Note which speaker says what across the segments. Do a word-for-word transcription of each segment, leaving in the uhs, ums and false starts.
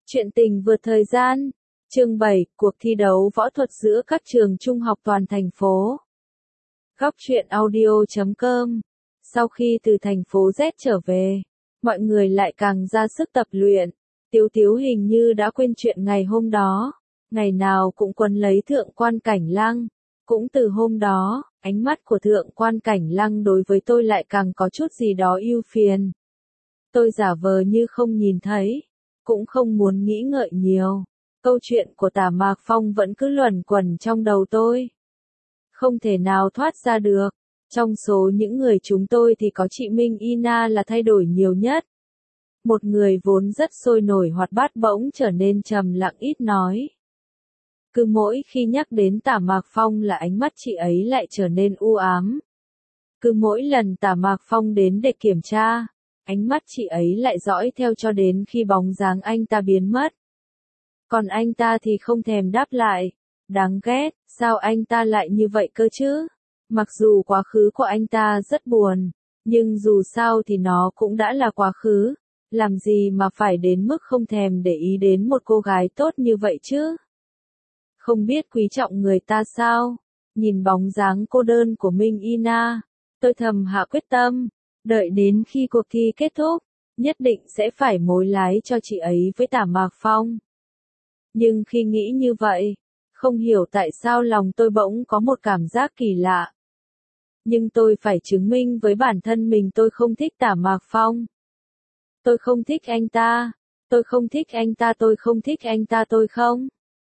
Speaker 1: Chuyện tình vượt thời gian. Chương bảy, cuộc thi đấu võ thuật giữa các trường trung học toàn thành phố. Góc truyện audio chấm com. Sau khi từ thành phố Z trở về, mọi người lại càng ra sức tập luyện. Tiếu Tiếu hình như đã quên chuyện ngày hôm đó, ngày nào cũng quấn lấy Thượng Quan Cảnh Lăng. Cũng từ hôm đó, ánh mắt của Thượng Quan Cảnh Lăng đối với tôi lại càng có chút gì đó ưu phiền. Tôi giả vờ như không nhìn thấy, cũng không muốn nghĩ ngợi nhiều. Câu chuyện của Tả Mạc Phong vẫn cứ luẩn quẩn trong đầu tôi. Không thể nào thoát ra được. Trong số những người chúng tôi thì có chị Minh Ina là thay đổi nhiều nhất. Một người vốn rất sôi nổi hoạt bát bỗng trở nên trầm lặng ít nói. Cứ mỗi khi nhắc đến Tả Mạc Phong là ánh mắt chị ấy lại trở nên u ám. Cứ mỗi lần Tả Mạc Phong đến để kiểm tra, ánh mắt chị ấy lại dõi theo cho đến khi bóng dáng anh ta biến mất. Còn anh ta thì không thèm đáp lại. Đáng ghét, sao anh ta lại như vậy cơ chứ? Mặc dù quá khứ của anh ta rất buồn, nhưng dù sao thì nó cũng đã là quá khứ. Làm gì mà phải đến mức không thèm để ý đến một cô gái tốt như vậy chứ? Không biết quý trọng người ta sao? Nhìn bóng dáng cô đơn của Minh Ina, tôi thầm hạ quyết tâm, đợi đến khi cuộc thi kết thúc, nhất định sẽ phải mối lái cho chị ấy với Tả Mạc Phong. Nhưng khi nghĩ như vậy, không hiểu tại sao lòng tôi bỗng có một cảm giác kỳ lạ. Nhưng tôi phải chứng minh với bản thân mình tôi không thích Tả Mạc Phong. Tôi không thích anh ta, tôi không thích anh ta, tôi không thích anh ta, tôi không.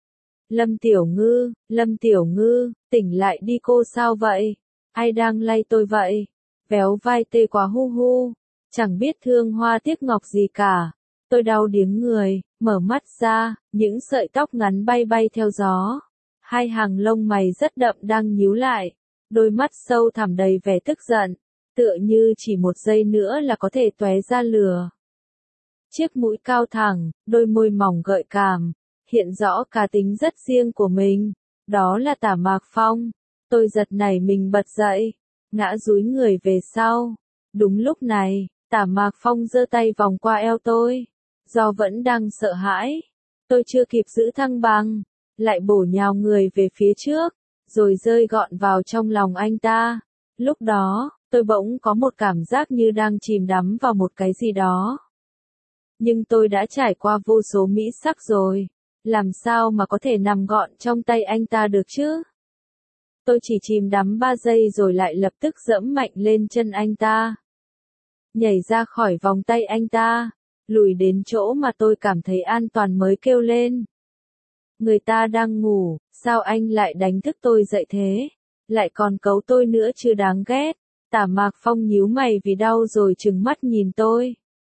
Speaker 1: Lâm Tiểu Ngư, Lâm Tiểu Ngư, tỉnh lại đi cô, sao vậy? Ai đang lay tôi vậy? Véo vai tê quá hu hu, chẳng biết thương hoa tiếc ngọc gì cả. Tôi đau điếng người, mở mắt ra, những sợi tóc ngắn bay bay theo gió. Hai hàng lông mày rất đậm đang nhíu lại, đôi mắt sâu thẳm đầy vẻ tức giận, tựa như chỉ một giây nữa là có thể tóe ra lửa. Chiếc mũi cao thẳng, đôi môi mỏng gợi cảm, hiện rõ cá tính rất riêng của mình. Đó là Tả Mạc Phong. Tôi giật nảy mình bật dậy, ngã dúi người về sau. Đúng lúc này, Tả Mạc Phong giơ tay vòng qua eo tôi. Do vẫn đang sợ hãi, tôi chưa kịp giữ thăng bằng, lại bổ nhào người về phía trước, rồi rơi gọn vào trong lòng anh ta. Lúc đó, tôi bỗng có một cảm giác như đang chìm đắm vào một cái gì đó. Nhưng tôi đã trải qua vô số mỹ sắc rồi, làm sao mà có thể nằm gọn trong tay anh ta được chứ? Tôi chỉ chìm đắm ba giây rồi lại lập tức giẫm mạnh lên chân anh ta. Nhảy ra khỏi vòng tay anh ta, lùi đến chỗ mà tôi cảm thấy an toàn mới kêu lên. Người ta đang ngủ, sao anh lại đánh thức tôi dậy thế? Lại còn cấu tôi nữa chứ, đáng ghét. Tả Mạc Phong nhíu mày vì đau rồi trừng mắt nhìn tôi.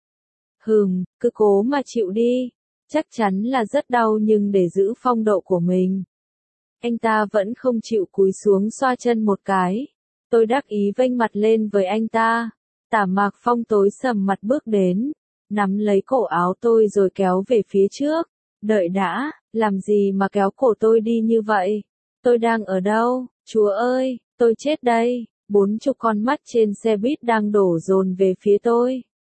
Speaker 1: Hừm, cứ cố mà chịu đi. Chắc chắn là rất đau nhưng để giữ phong độ của mình. Anh ta vẫn không chịu cúi xuống xoa chân một cái. Tôi đắc ý vênh mặt lên với anh ta. Tả Mạc Phong tối sầm mặt bước đến, nắm lấy cổ áo tôi rồi kéo về phía trước. Đợi đã, làm gì mà kéo cổ tôi đi như vậy? Tôi đang ở đâu? Chúa ơi, tôi chết đây. Bốn chục con mắt trên xe buýt đang đổ dồn về phía tôi.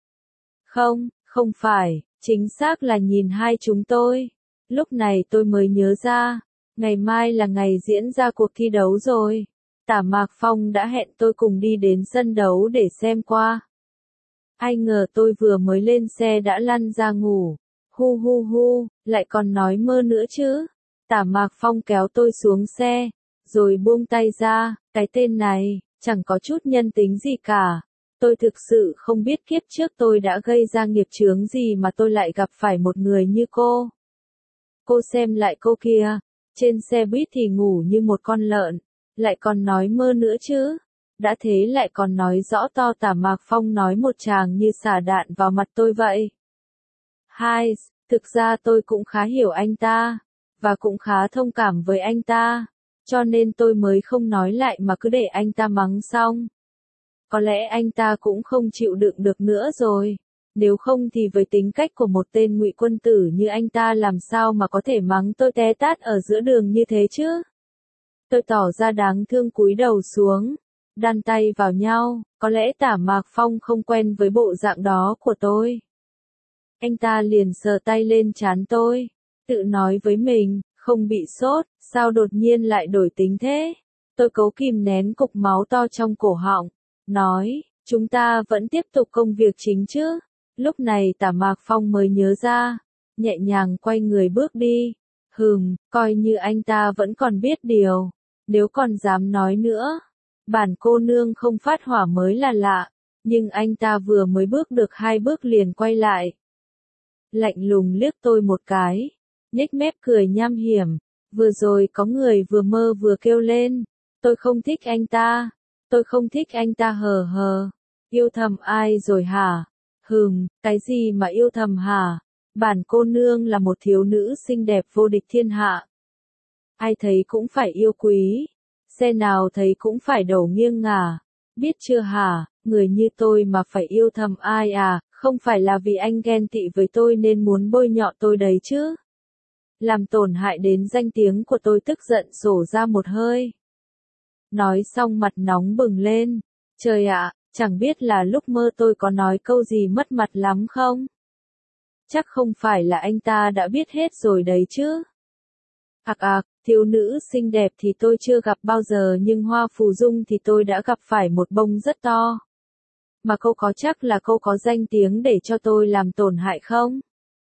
Speaker 1: Không, không phải, chính xác là nhìn hai chúng tôi. Lúc này tôi mới nhớ ra, ngày mai là ngày diễn ra cuộc thi đấu rồi. Tả Mạc Phong đã hẹn tôi cùng đi đến sân đấu để xem qua. Ai ngờ tôi vừa mới lên xe đã lăn ra ngủ. Hu hu hu, lại còn nói mơ nữa chứ. Tả Mạc Phong kéo tôi xuống xe, rồi buông tay ra. Cái tên này, chẳng có chút nhân tính gì cả. Tôi thực sự không biết kiếp trước tôi đã gây ra nghiệp chướng gì mà tôi lại gặp phải một người như cô. Cô xem lại cô kia, trên xe buýt thì ngủ như một con lợn, lại còn nói mơ nữa chứ. Đã thế lại còn nói rõ to Tả Mạc Phong nói một tràng như xả đạn vào mặt tôi vậy. Hai, thực ra tôi cũng khá hiểu anh ta, và cũng khá thông cảm với anh ta, cho nên tôi mới không nói lại mà cứ để anh ta mắng xong. Có lẽ anh ta cũng không chịu đựng được nữa rồi. Nếu không thì với tính cách của một tên ngụy quân tử như anh ta làm sao mà có thể mắng tôi té tát ở giữa đường như thế chứ? Tôi tỏ ra đáng thương cúi đầu xuống, đan tay vào nhau, có lẽ Tả Mạc Phong không quen với bộ dạng đó của tôi. Anh ta liền sờ tay lên trán tôi, tự nói với mình, không bị sốt, sao đột nhiên lại đổi tính thế? Tôi cố kìm nén cục máu to trong cổ họng, nói, chúng ta vẫn tiếp tục công việc chính chứ? Lúc này Tả Mạc Phong mới nhớ ra, nhẹ nhàng quay người bước đi. Hừm, coi như anh ta vẫn còn biết điều, nếu còn dám nói nữa. Bản cô nương không phát hỏa mới là lạ, nhưng anh ta vừa mới bước được hai bước liền quay lại. Lạnh lùng liếc tôi một cái, nhếch mép cười nham hiểm, vừa rồi có người vừa mơ vừa kêu lên, tôi không thích anh ta, tôi không thích anh ta hờ hờ, yêu thầm ai rồi hả? Hừm, cái gì mà yêu thầm hả? Bản cô nương là một thiếu nữ xinh đẹp vô địch thiên hạ. Ai thấy cũng phải yêu quý, xe nào thấy cũng phải đầu nghiêng ngả, biết chưa hả, người như tôi mà phải yêu thầm ai à, không phải là vì anh ghen tị với tôi nên muốn bôi nhọ tôi đấy chứ. Làm tổn hại đến danh tiếng của tôi, tức giận sổ ra một hơi. Nói xong mặt nóng bừng lên, trời ạ, chẳng biết là lúc mơ tôi có nói câu gì mất mặt lắm không? Chắc không phải là anh ta đã biết hết rồi đấy chứ. Ặc ạc, thiếu nữ xinh đẹp thì tôi chưa gặp bao giờ nhưng Hoa Phù Dung thì tôi đã gặp phải một bông rất to. Mà cô có chắc là cô có danh tiếng để cho tôi làm tổn hại không?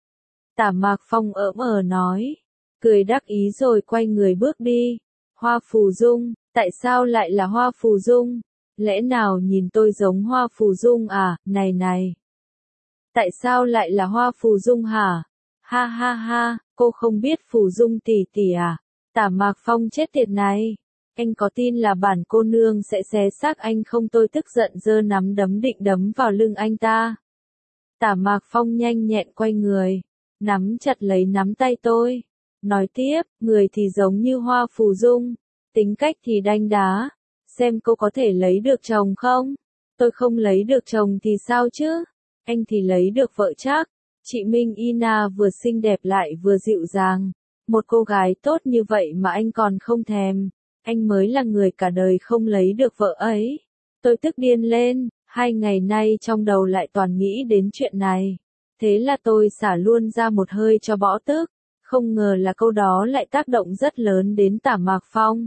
Speaker 1: Tả Mạc Phong ỡm ờ nói, cười đắc ý rồi quay người bước đi. Hoa Phù Dung, tại sao lại là Hoa Phù Dung? Lẽ nào nhìn tôi giống Hoa Phù Dung à, này này. Tại sao lại là Hoa Phù Dung hả? Ha ha ha, cô không biết Phù Dung tỷ tỷ à? Tả Mạc Phong chết tiệt này. Anh có tin là bản cô nương sẽ xé xác anh không? Tôi tức giận giơ nắm đấm định đấm vào lưng anh ta. Tả Mạc Phong nhanh nhẹn quay người, nắm chặt lấy nắm tay tôi. Nói tiếp, người thì giống như Hoa Phù Dung, tính cách thì đanh đá. Xem cô có thể lấy được chồng không? Tôi không lấy được chồng thì sao chứ? Anh thì lấy được vợ chắc. Chị Minh Ina vừa xinh đẹp lại vừa dịu dàng. Một cô gái tốt như vậy mà anh còn không thèm. Anh mới là người cả đời không lấy được vợ ấy. Tôi tức điên lên, hai ngày nay trong đầu lại toàn nghĩ đến chuyện này. Thế là tôi xả luôn ra một hơi cho bỏ tức. Không ngờ là câu đó lại tác động rất lớn đến Tả Mạc Phong.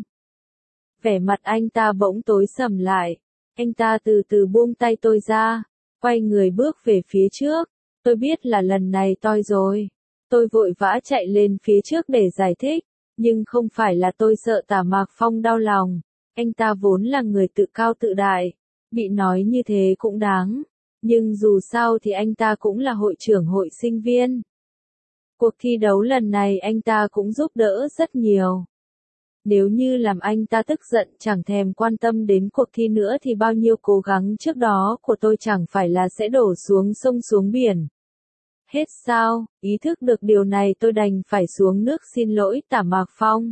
Speaker 1: Vẻ mặt anh ta bỗng tối sầm lại. Anh ta từ từ buông tay tôi ra, quay người bước về phía trước. Tôi biết là lần này toi rồi. Tôi vội vã chạy lên phía trước để giải thích. Nhưng không phải là tôi sợ Tả Mạc Phong đau lòng. Anh ta vốn là người tự cao tự đại. Bị nói như thế cũng đáng. Nhưng dù sao thì anh ta cũng là hội trưởng hội sinh viên. Cuộc thi đấu lần này anh ta cũng giúp đỡ rất nhiều. Nếu như làm anh ta tức giận chẳng thèm quan tâm đến cuộc thi nữa thì bao nhiêu cố gắng trước đó của tôi chẳng phải là sẽ đổ xuống sông xuống biển. Hết sao, ý thức được điều này tôi đành phải xuống nước xin lỗi Tả Mạc Phong.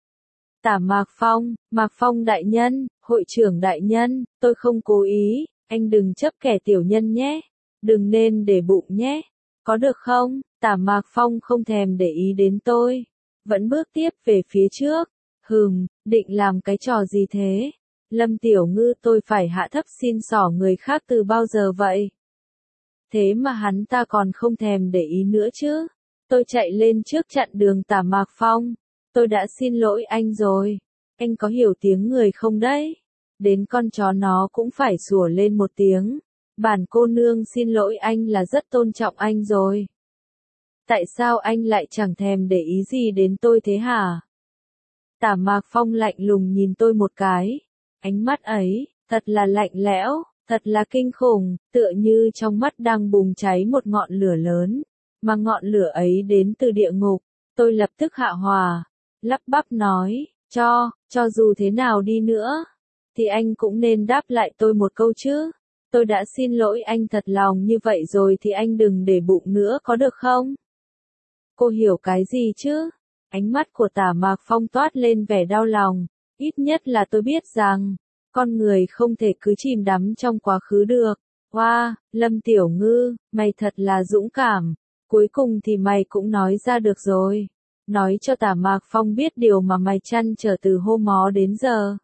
Speaker 1: Tả Mạc Phong, Mạc Phong đại nhân, hội trưởng đại nhân, tôi không cố ý, anh đừng chấp kẻ tiểu nhân nhé, đừng nên để bụng nhé, có được không? Tả Mạc Phong không thèm để ý đến tôi, vẫn bước tiếp về phía trước. Hừm, định làm cái trò gì thế? Lâm Tiểu Ngư, tôi phải hạ thấp xin xỏ người khác từ bao giờ vậy? Thế mà hắn ta còn không thèm để ý nữa chứ. Tôi chạy lên trước chặn đường Tả Mạc Phong. Tôi đã xin lỗi anh rồi. Anh có hiểu tiếng người không đấy? Đến con chó nó cũng phải sủa lên một tiếng. Bản cô nương xin lỗi anh là rất tôn trọng anh rồi. Tại sao anh lại chẳng thèm để ý gì đến tôi thế hả? Tả Mạc Phong lạnh lùng nhìn tôi một cái. Ánh mắt ấy, thật là lạnh lẽo, thật là kinh khủng, tựa như trong mắt đang bùng cháy một ngọn lửa lớn. Mà ngọn lửa ấy đến từ địa ngục. Tôi lập tức hạ hòa, lắp bắp nói, cho, cho dù thế nào đi nữa, thì anh cũng nên đáp lại tôi một câu chứ. Tôi đã xin lỗi anh thật lòng như vậy rồi thì anh đừng để bụng nữa có được không? Cô hiểu cái gì chứ? Ánh mắt của Tả Mạc Phong toát lên vẻ đau lòng. Ít nhất là tôi biết rằng, con người không thể cứ chìm đắm trong quá khứ được. Wow, Lâm Tiểu Ngư, mày thật là dũng cảm. Cuối cùng thì mày cũng nói ra được rồi. Nói cho Tả Mạc Phong biết điều mà mày trăn trở từ hôm mó đến giờ.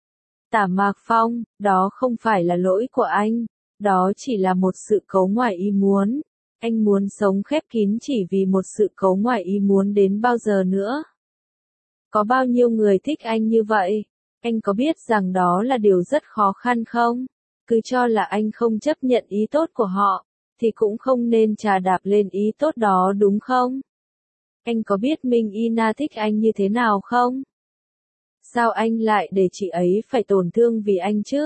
Speaker 1: Tả Mạc Phong, đó không phải là lỗi của anh. Đó chỉ là một sự cấu ngoài ý muốn. Anh muốn sống khép kín chỉ vì một sự cố ngoài ý muốn đến bao giờ nữa? Có bao nhiêu người thích anh như vậy? Anh có biết rằng đó là điều rất khó khăn không? Cứ cho là anh không chấp nhận ý tốt của họ, thì cũng không nên chà đạp lên ý tốt đó đúng không? Anh có biết Minh Ina thích anh như thế nào không? Sao anh lại để chị ấy phải tổn thương vì anh chứ?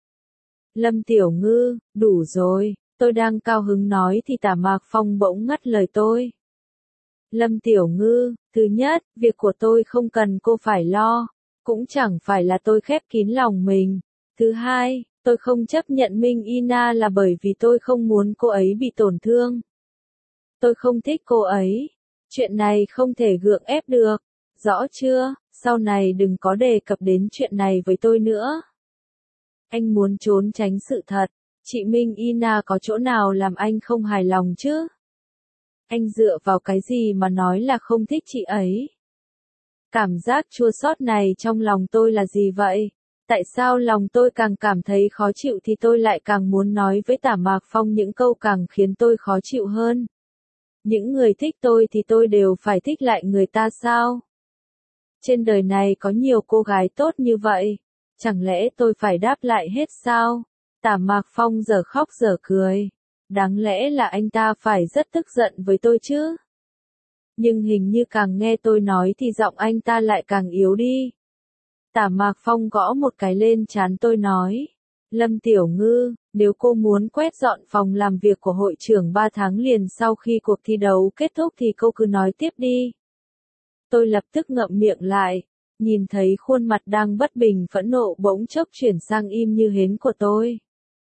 Speaker 1: Lâm Tiểu Ngư, đủ rồi, tôi đang cao hứng nói thì Tả Mạc Phong bỗng ngắt lời tôi. Lâm Tiểu Ngư, thứ nhất, việc của tôi không cần cô phải lo, cũng chẳng phải là tôi khép kín lòng mình. Thứ hai, tôi không chấp nhận Minh Ina là bởi vì tôi không muốn cô ấy bị tổn thương. Tôi không thích cô ấy. Chuyện này không thể gượng ép được. Rõ chưa? Sau này đừng có đề cập đến chuyện này với tôi nữa. Anh muốn trốn tránh sự thật. Chị Minh Ina có chỗ nào làm anh không hài lòng chứ? Anh dựa vào cái gì mà nói là không thích chị ấy? Cảm giác chua xót này trong lòng tôi là gì vậy? Tại sao lòng tôi càng cảm thấy khó chịu thì tôi lại càng muốn nói với Tả Mạc Phong những câu càng khiến tôi khó chịu hơn? Những người thích tôi thì tôi đều phải thích lại người ta sao? Trên đời này có nhiều cô gái tốt như vậy, chẳng lẽ tôi phải đáp lại hết sao? Tả Mạc Phong giờ khóc giờ cười. Đáng lẽ là anh ta phải rất tức giận với tôi chứ? Nhưng hình như càng nghe tôi nói thì giọng anh ta lại càng yếu đi. Tả Mạc Phong gõ một cái lên trán tôi nói. Lâm Tiểu Ngư, nếu cô muốn quét dọn phòng làm việc của hội trưởng ba tháng liền sau khi cuộc thi đấu kết thúc thì cô cứ nói tiếp đi. Tôi lập tức ngậm miệng lại, nhìn thấy khuôn mặt đang bất bình phẫn nộ bỗng chốc chuyển sang im như hến của tôi.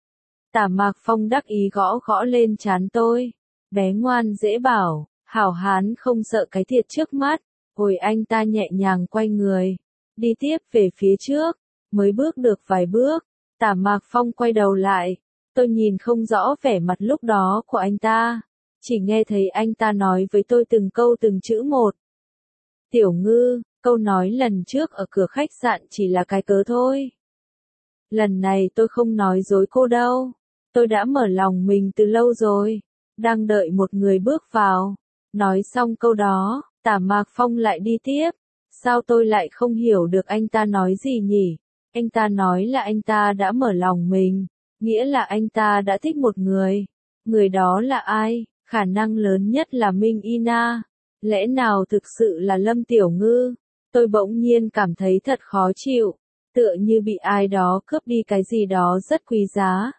Speaker 1: Tả Mạc Phong đắc ý gõ gõ lên trán tôi. Bé ngoan dễ bảo, hảo hán không sợ cái thiệt trước mắt. Hồi anh ta nhẹ nhàng quay người, đi tiếp về phía trước, mới bước được vài bước. Tả Mạc Phong quay đầu lại, tôi nhìn không rõ vẻ mặt lúc đó của anh ta, chỉ nghe thấy anh ta nói với tôi từng câu từng chữ một. Tiểu Ngư, câu nói lần trước ở cửa khách sạn chỉ là cái cớ thôi. Lần này tôi không nói dối cô đâu, tôi đã mở lòng mình từ lâu rồi, đang đợi một người bước vào. Nói xong câu đó, Tả Mạc Phong lại đi tiếp. Sao tôi lại không hiểu được anh ta nói gì nhỉ? Anh ta nói là anh ta đã mở lòng mình, nghĩa là anh ta đã thích một người. Người đó là ai? Khả năng lớn nhất là Minh Ina. Lẽ nào thực sự là Lâm Tiểu Ngư? Tôi bỗng nhiên cảm thấy thật khó chịu, tựa như bị ai đó cướp đi cái gì đó rất quý giá.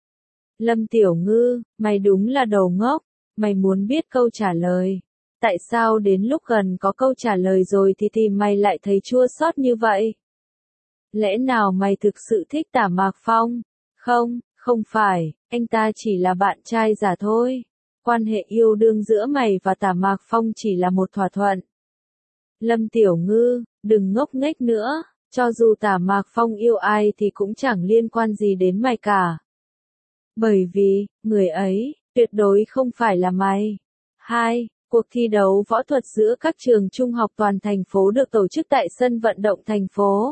Speaker 1: Lâm Tiểu Ngư, mày đúng là đồ ngốc, mày muốn biết câu trả lời. Tại sao đến lúc gần có câu trả lời rồi thì thì mày lại thấy chua xót như vậy? Lẽ nào mày thực sự thích Tả Mạc Phong? Không, không phải, anh ta chỉ là bạn trai giả thôi. Quan hệ yêu đương giữa mày và Tả Mạc Phong chỉ là một thỏa thuận. Lâm Tiểu Ngư, đừng ngốc nghếch nữa, cho dù Tả Mạc Phong yêu ai thì cũng chẳng liên quan gì đến mày cả. Bởi vì, người ấy, tuyệt đối không phải là mày. Hai, cuộc thi đấu võ thuật giữa các trường trung học toàn thành phố được tổ chức tại sân vận động thành phố.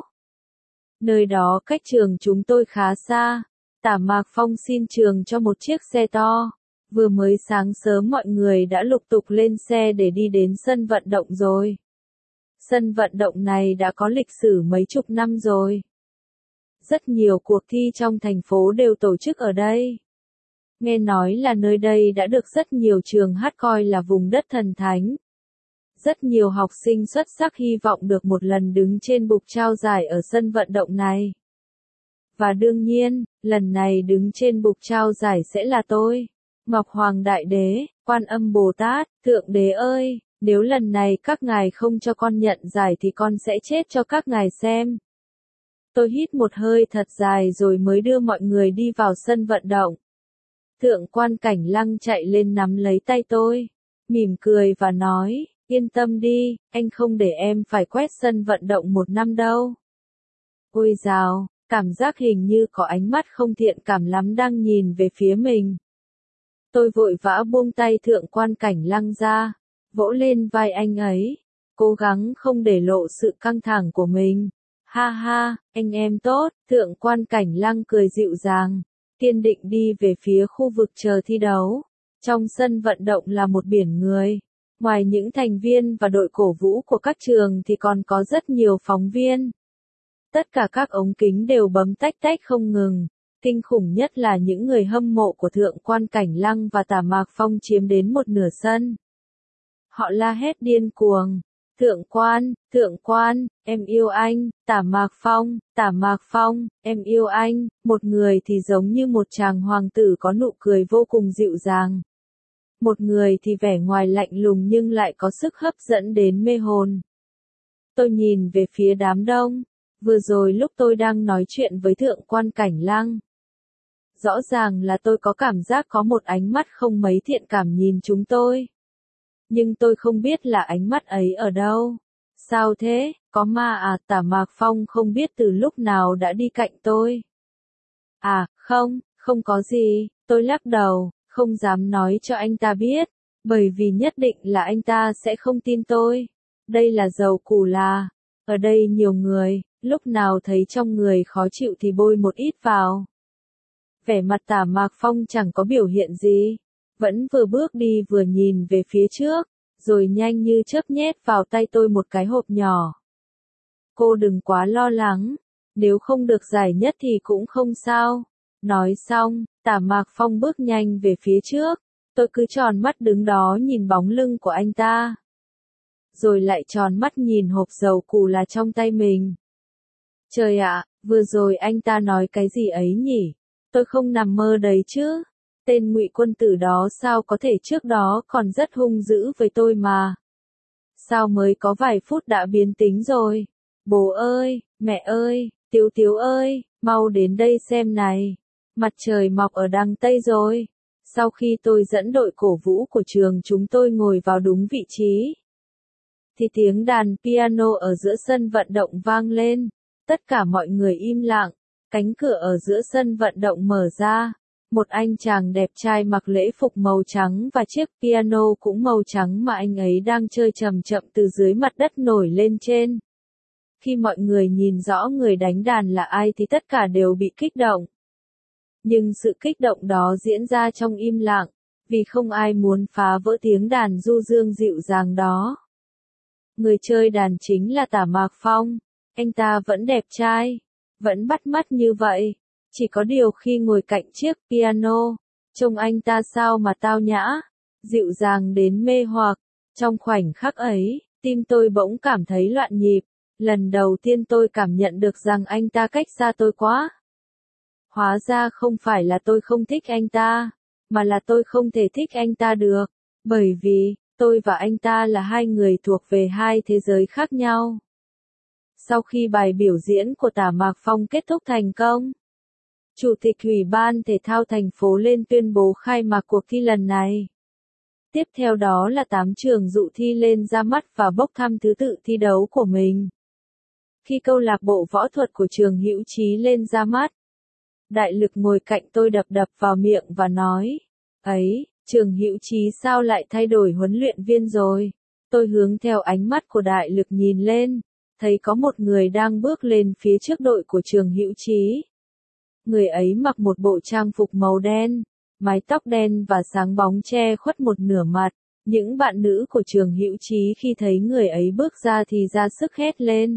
Speaker 1: Nơi đó cách trường chúng tôi khá xa. Tả Mạc Phong xin trường cho một chiếc xe to. Vừa mới sáng sớm mọi người đã lục tục lên xe để đi đến sân vận động rồi. Sân vận động này đã có lịch sử mấy chục năm rồi. Rất nhiều cuộc thi trong thành phố đều tổ chức ở đây. Nghe nói là nơi đây đã được rất nhiều trường hát coi là vùng đất thần thánh. Rất nhiều học sinh xuất sắc hy vọng được một lần đứng trên bục trao giải ở sân vận động này. Và đương nhiên, lần này đứng trên bục trao giải sẽ là tôi. Ngọc Hoàng Đại Đế, Quan Âm Bồ Tát, Thượng Đế ơi, nếu lần này các ngài không cho con nhận giải thì con sẽ chết cho các ngài xem. Tôi hít một hơi thật dài rồi mới đưa mọi người đi vào sân vận động. Thượng quan Cảnh Lăng chạy lên nắm lấy tay tôi, mỉm cười và nói, yên tâm đi, anh không để em phải quét sân vận động một năm đâu. Ôi dào, cảm giác hình như có ánh mắt không thiện cảm lắm đang nhìn về phía mình. Tôi vội vã buông tay Thượng quan Cảnh Lăng ra, vỗ lên vai anh ấy, cố gắng không để lộ sự căng thẳng của mình. Ha ha, anh em tốt, Thượng quan Cảnh Lăng cười dịu dàng, kiên định đi về phía khu vực chờ thi đấu. Trong sân vận động là một biển người. Ngoài những thành viên và đội cổ vũ của các trường thì còn có rất nhiều phóng viên. Tất cả các ống kính đều bấm tách tách không ngừng. Kinh khủng nhất là những người hâm mộ của Thượng quan Cảnh Lăng và Tả Mạc Phong chiếm đến một nửa sân. Họ la hét điên cuồng. Thượng quan, Thượng quan, em yêu anh, Tả Mạc Phong, Tả Mạc Phong, em yêu anh. Một người thì giống như một chàng hoàng tử có nụ cười vô cùng dịu dàng. Một người thì vẻ ngoài lạnh lùng nhưng lại có sức hấp dẫn đến mê hồn. Tôi nhìn về phía đám đông. Vừa rồi lúc tôi đang nói chuyện với Thượng quan Cảnh Lăng. Rõ ràng là tôi có cảm giác có một ánh mắt không mấy thiện cảm nhìn chúng tôi. Nhưng tôi không biết là ánh mắt ấy ở đâu. Sao thế, có ma à? Tả Mạc Phong không biết từ lúc nào đã đi cạnh tôi. À, không, không có gì, tôi lắc đầu, không dám nói cho anh ta biết, bởi vì nhất định là anh ta sẽ không tin tôi. Đây là dầu củ là, ở đây nhiều người, lúc nào thấy trong người khó chịu thì bôi một ít vào. Vẻ mặt Tả Mạc Phong chẳng có biểu hiện gì, vẫn vừa bước đi vừa nhìn về phía trước, rồi nhanh như chớp nhét vào tay tôi một cái hộp nhỏ. Cô đừng quá lo lắng, nếu không được giải nhất thì cũng không sao. Nói xong, Tả Mạc Phong bước nhanh về phía trước, tôi cứ tròn mắt đứng đó nhìn bóng lưng của anh ta. Rồi lại tròn mắt nhìn hộp dầu củ là trong tay mình. Trời ạ, vừa rồi anh ta nói cái gì ấy nhỉ? Tôi không nằm mơ đấy chứ. Tên Ngụy Quân Tử đó sao có thể trước đó còn rất hung dữ với tôi mà. Sao mới có vài phút đã biến tính rồi? Bố ơi, mẹ ơi, Tiếu Tiếu ơi, mau đến đây xem này. Mặt trời mọc ở đằng Tây rồi. Sau khi tôi dẫn đội cổ vũ của trường chúng tôi ngồi vào đúng vị trí, thì tiếng đàn piano ở giữa sân vận động vang lên. Tất cả mọi người im lặng. Cánh cửa ở giữa sân vận động mở ra. Một anh chàng đẹp trai mặc lễ phục màu trắng và chiếc piano cũng màu trắng mà anh ấy đang chơi chậm chậm từ dưới mặt đất nổi lên trên. Khi mọi người nhìn rõ người đánh đàn là ai thì tất cả đều bị kích động. Nhưng sự kích động đó diễn ra trong im lặng, vì không ai muốn phá vỡ tiếng đàn du dương dịu dàng đó. Người chơi đàn chính là Tả Mạc Phong. Anh ta vẫn đẹp trai, vẫn bắt mắt như vậy. Chỉ có điều khi ngồi cạnh chiếc piano, trông anh ta sao mà tao nhã, dịu dàng đến mê hoặc. Trong khoảnh khắc ấy, tim tôi bỗng cảm thấy loạn nhịp. Lần đầu tiên tôi cảm nhận được rằng anh ta cách xa tôi quá. Hóa ra không phải là tôi không thích anh ta, mà là tôi không thể thích anh ta được. Bởi vì, tôi và anh ta là hai người thuộc về hai thế giới khác nhau. Sau khi bài biểu diễn của Tả Mạc Phong kết thúc thành công, Chủ tịch Ủy ban Thể thao thành phố lên tuyên bố khai mạc cuộc thi lần này. Tiếp theo đó là tám trường dự thi lên ra mắt và bốc thăm thứ tự thi đấu của mình. Khi câu lạc bộ võ thuật của trường Hữu Chí lên ra mắt, Đại Lực ngồi cạnh tôi đập đập vào miệng và nói, ấy, trường Hữu Chí sao lại thay đổi huấn luyện viên rồi? Tôi hướng theo ánh mắt của Đại Lực nhìn lên, thấy có một người đang bước lên phía trước đội của trường Hữu Chí. Người ấy mặc một bộ trang phục màu đen, mái tóc đen và sáng bóng che khuất một nửa mặt. Những bạn nữ của trường Hữu Chí khi thấy người ấy bước ra thì ra sức hét lên.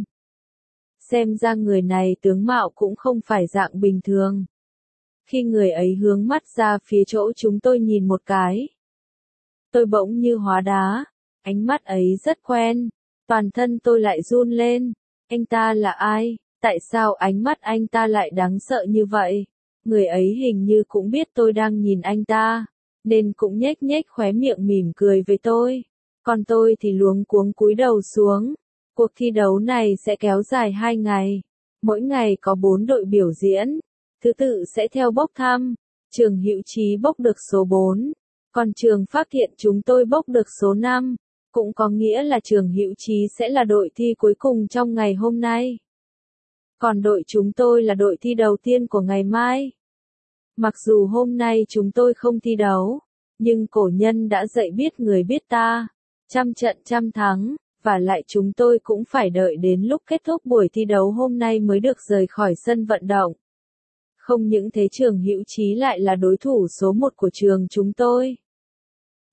Speaker 1: Xem ra người này tướng mạo cũng không phải dạng bình thường. Khi người ấy hướng mắt ra phía chỗ chúng tôi nhìn một cái, tôi bỗng như hóa đá. Ánh mắt ấy rất quen. Toàn thân tôi lại run lên. Anh ta là ai? Tại sao ánh mắt anh ta lại đáng sợ như vậy? Người ấy hình như cũng biết tôi đang nhìn anh ta, nên cũng nhếch nhếch khóe miệng mỉm cười với tôi. Còn tôi thì luống cuống cúi đầu xuống. Cuộc thi đấu này sẽ kéo dài hai ngày. Mỗi ngày có bốn đội biểu diễn. Thứ tự sẽ theo bốc thăm. Trường Hữu Chí bốc được số bốn. Còn trường Pháp Thiện chúng tôi bốc được số năm. Cũng có nghĩa là trường Hữu Chí sẽ là đội thi cuối cùng trong ngày hôm nay. Còn đội chúng tôi là đội thi đầu tiên của ngày mai. Mặc dù hôm nay chúng tôi không thi đấu, nhưng cổ nhân đã dạy biết người biết ta. Trăm trận trăm thắng, và lại chúng tôi cũng phải đợi đến lúc kết thúc buổi thi đấu hôm nay mới được rời khỏi sân vận động. Không những thế trường Hữu Chí lại là đối thủ số một của trường chúng tôi.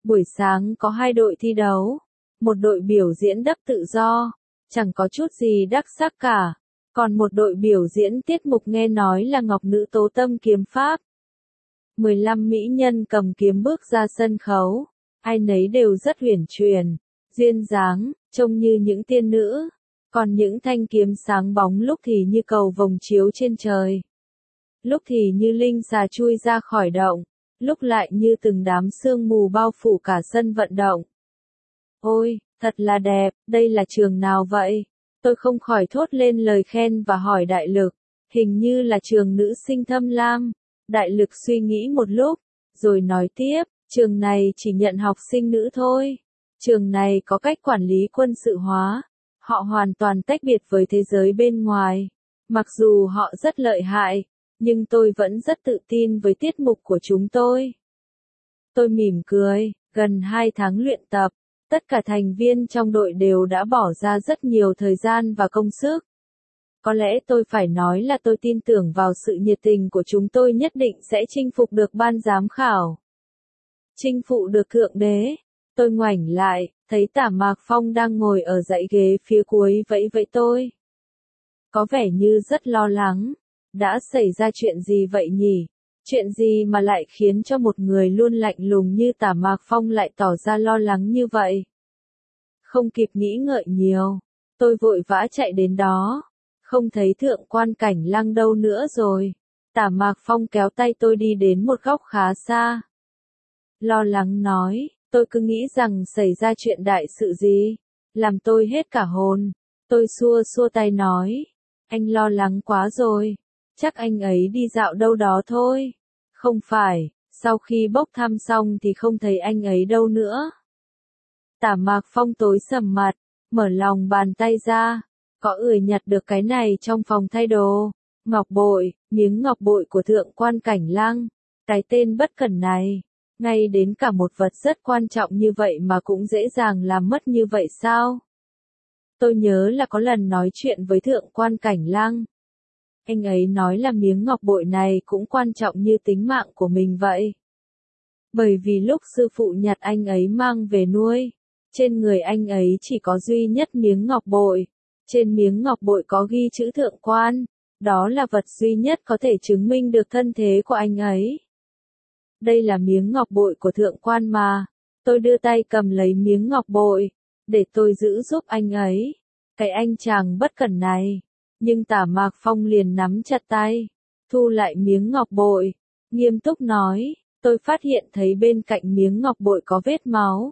Speaker 1: Buổi sáng có hai đội thi đấu, một đội biểu diễn đắp tự do, chẳng có chút gì đắc sắc cả, còn một đội biểu diễn tiết mục nghe nói là Ngọc Nữ Tố Tâm kiếm pháp. mười lăm mỹ nhân cầm kiếm bước ra sân khấu, ai nấy đều rất uyển chuyển, duyên dáng, trông như những tiên nữ, còn những thanh kiếm sáng bóng lúc thì như cầu vồng chiếu trên trời, lúc thì như linh xà chui ra khỏi động, lúc lại như từng đám sương mù bao phủ cả sân vận động. Ôi, thật là đẹp, đây là trường nào vậy? Tôi không khỏi thốt lên lời khen và hỏi Đại Lực, hình như là trường nữ sinh Thâm Lam. Đại Lực suy nghĩ một lúc, rồi nói tiếp, trường này chỉ nhận học sinh nữ thôi. Trường này có cách quản lý quân sự hóa, họ hoàn toàn tách biệt với thế giới bên ngoài. Mặc dù họ rất lợi hại, nhưng tôi vẫn rất tự tin với tiết mục của chúng tôi. Tôi mỉm cười, gần hai tháng luyện tập, tất cả thành viên trong đội đều đã bỏ ra rất nhiều thời gian và công sức. Có lẽ tôi phải nói là tôi tin tưởng vào sự nhiệt tình của chúng tôi nhất định sẽ chinh phục được ban giám khảo. Chinh phục được Thượng Đế. Tôi ngoảnh lại, thấy Tả Mạc Phong đang ngồi ở dãy ghế phía cuối vẫy vẫy tôi. Có vẻ như rất lo lắng. Đã xảy ra chuyện gì vậy nhỉ? Chuyện gì mà lại khiến cho một người luôn lạnh lùng như Tả Mạc Phong lại tỏ ra lo lắng như vậy? Không kịp nghĩ ngợi nhiều, tôi vội vã chạy đến đó. Không thấy Thượng quan Cảnh Lăng đâu nữa rồi. Tả Mạc Phong kéo tay tôi đi đến một góc khá xa. Lo lắng nói, tôi cứ nghĩ rằng xảy ra chuyện đại sự gì, làm tôi hết cả hồn. Tôi xua xua tay nói, anh lo lắng quá rồi, chắc anh ấy đi dạo đâu đó thôi. Không phải, sau khi bốc thăm xong thì không thấy anh ấy đâu nữa. Tả Mạc Phong tối sầm mặt, mở lòng bàn tay ra, có người nhặt được cái này trong phòng thay đồ. Ngọc bội, miếng ngọc bội của Thượng quan Cảnh Lăng. Cái tên bất cẩn này, ngay đến cả một vật rất quan trọng như vậy mà cũng dễ dàng làm mất như vậy sao? Tôi nhớ là có lần nói chuyện với Thượng quan Cảnh Lăng. Anh ấy nói là miếng ngọc bội này cũng quan trọng như tính mạng của mình vậy. Bởi vì lúc sư phụ nhặt anh ấy mang về nuôi, trên người anh ấy chỉ có duy nhất miếng ngọc bội. Trên miếng ngọc bội có ghi chữ Thượng quan, đó là vật duy nhất có thể chứng minh được thân thế của anh ấy. Đây là miếng ngọc bội của Thượng quan mà. Tôi đưa tay cầm lấy miếng ngọc bội, để tôi giữ giúp anh ấy. Cái anh chàng bất cẩn này. Nhưng Tả Mạc Phong liền nắm chặt tay, thu lại miếng ngọc bội, nghiêm túc nói, tôi phát hiện thấy bên cạnh miếng ngọc bội có vết máu.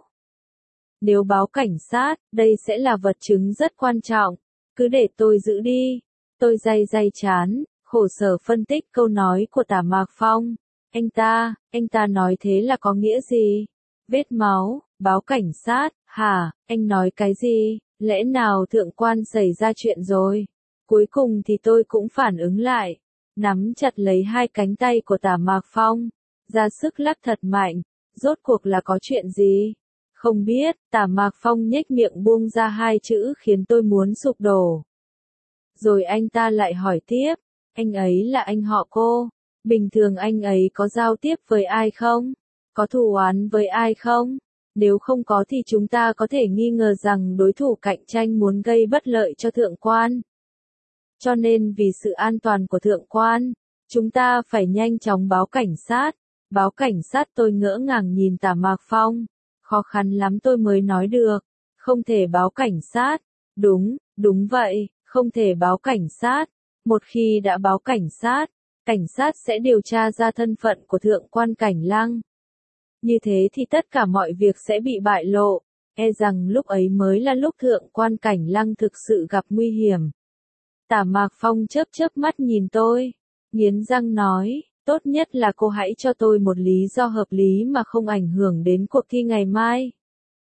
Speaker 1: Nếu báo cảnh sát, đây sẽ là vật chứng rất quan trọng, cứ để tôi giữ đi. Tôi day day chán, khổ sở phân tích câu nói của Tả Mạc Phong. Anh ta, anh ta nói thế là có nghĩa gì? Vết máu, báo cảnh sát, hả, anh nói cái gì? Lẽ nào Thượng quan xảy ra chuyện rồi? Cuối cùng thì tôi cũng phản ứng lại, nắm chặt lấy hai cánh tay của Tả Mạc Phong, ra sức lắc thật mạnh, rốt cuộc là có chuyện gì? Không biết, Tả Mạc Phong nhếch miệng buông ra hai chữ khiến tôi muốn sụp đổ. Rồi anh ta lại hỏi tiếp, anh ấy là anh họ cô, bình thường anh ấy có giao tiếp với ai không? Có thù oán với ai không? Nếu không có thì chúng ta có thể nghi ngờ rằng đối thủ cạnh tranh muốn gây bất lợi cho Thượng quan. Cho nên vì sự an toàn của Thượng quan, chúng ta phải nhanh chóng báo cảnh sát. Báo cảnh sát. Tôi ngỡ ngàng nhìn Tả Mạc Phong, khó khăn lắm tôi mới nói được, không thể báo cảnh sát. Đúng, đúng vậy, không thể báo cảnh sát. Một khi đã báo cảnh sát, cảnh sát sẽ điều tra ra thân phận của Thượng quan Cảnh Lăng. Như thế thì tất cả mọi việc sẽ bị bại lộ, e rằng lúc ấy mới là lúc Thượng quan Cảnh Lăng thực sự gặp nguy hiểm. Tả Mạc Phong chớp chớp mắt nhìn tôi, nghiến răng nói, tốt nhất là cô hãy cho tôi một lý do hợp lý mà không ảnh hưởng đến cuộc thi ngày mai.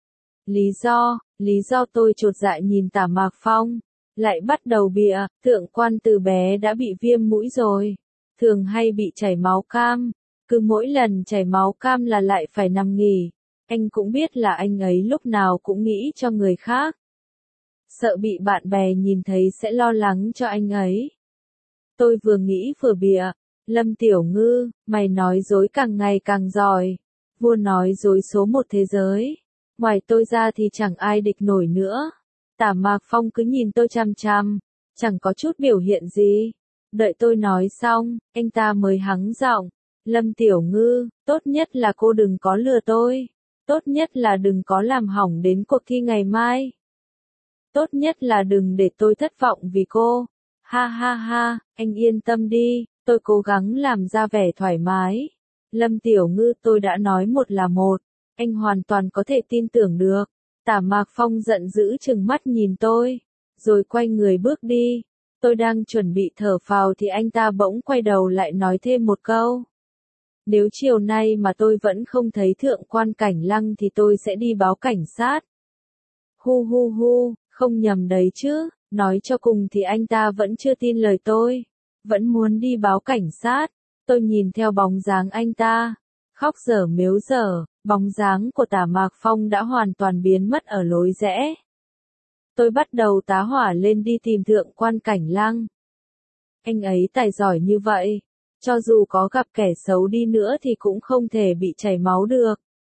Speaker 1: Lý do, lý do tôi chột dạ nhìn Tả Mạc Phong, lại bắt đầu bịa, Thượng quan từ bé đã bị viêm mũi rồi, thường hay bị chảy máu cam, cứ mỗi lần chảy máu cam là lại phải nằm nghỉ, anh cũng biết là anh ấy lúc nào cũng nghĩ cho người khác. Sợ bị bạn bè nhìn thấy sẽ lo lắng cho anh ấy. Tôi vừa nghĩ vừa bịa, Lâm Tiểu Ngư, mày nói dối càng ngày càng giỏi. Vua nói dối số một thế giới. Ngoài tôi ra thì chẳng ai địch nổi nữa. Tả Mạc Phong cứ nhìn tôi chằm chằm, chẳng có chút biểu hiện gì. Đợi tôi nói xong, anh ta mới hắng giọng. Lâm Tiểu Ngư, tốt nhất là cô đừng có lừa tôi. Tốt nhất là đừng có làm hỏng đến cuộc thi ngày mai. Tốt nhất là đừng để tôi thất vọng vì cô. Ha ha ha, anh yên tâm đi, tôi cố gắng làm ra vẻ thoải mái. Lâm Tiểu Ngư, tôi đã nói một là một, anh hoàn toàn có thể tin tưởng được. Tả Mạc Phong giận dữ trừng mắt nhìn tôi, rồi quay người bước đi. Tôi đang chuẩn bị thở phào thì anh ta bỗng quay đầu lại nói thêm một câu. Nếu chiều nay mà tôi vẫn không thấy thượng quan Cảnh Lăng thì tôi sẽ đi báo cảnh sát. Hu hu hu, không nhầm đấy chứ, nói cho cùng thì anh ta vẫn chưa tin lời tôi, vẫn muốn đi báo cảnh sát. Tôi nhìn theo bóng dáng anh ta, khóc dở mếu dở, bóng dáng của Tả Mạc Phong đã hoàn toàn biến mất ở lối rẽ. Tôi bắt đầu tá hỏa lên đi tìm thượng quan Cảnh Lăng. Anh ấy tài giỏi như vậy, cho dù có gặp kẻ xấu đi nữa thì cũng không thể bị chảy máu được.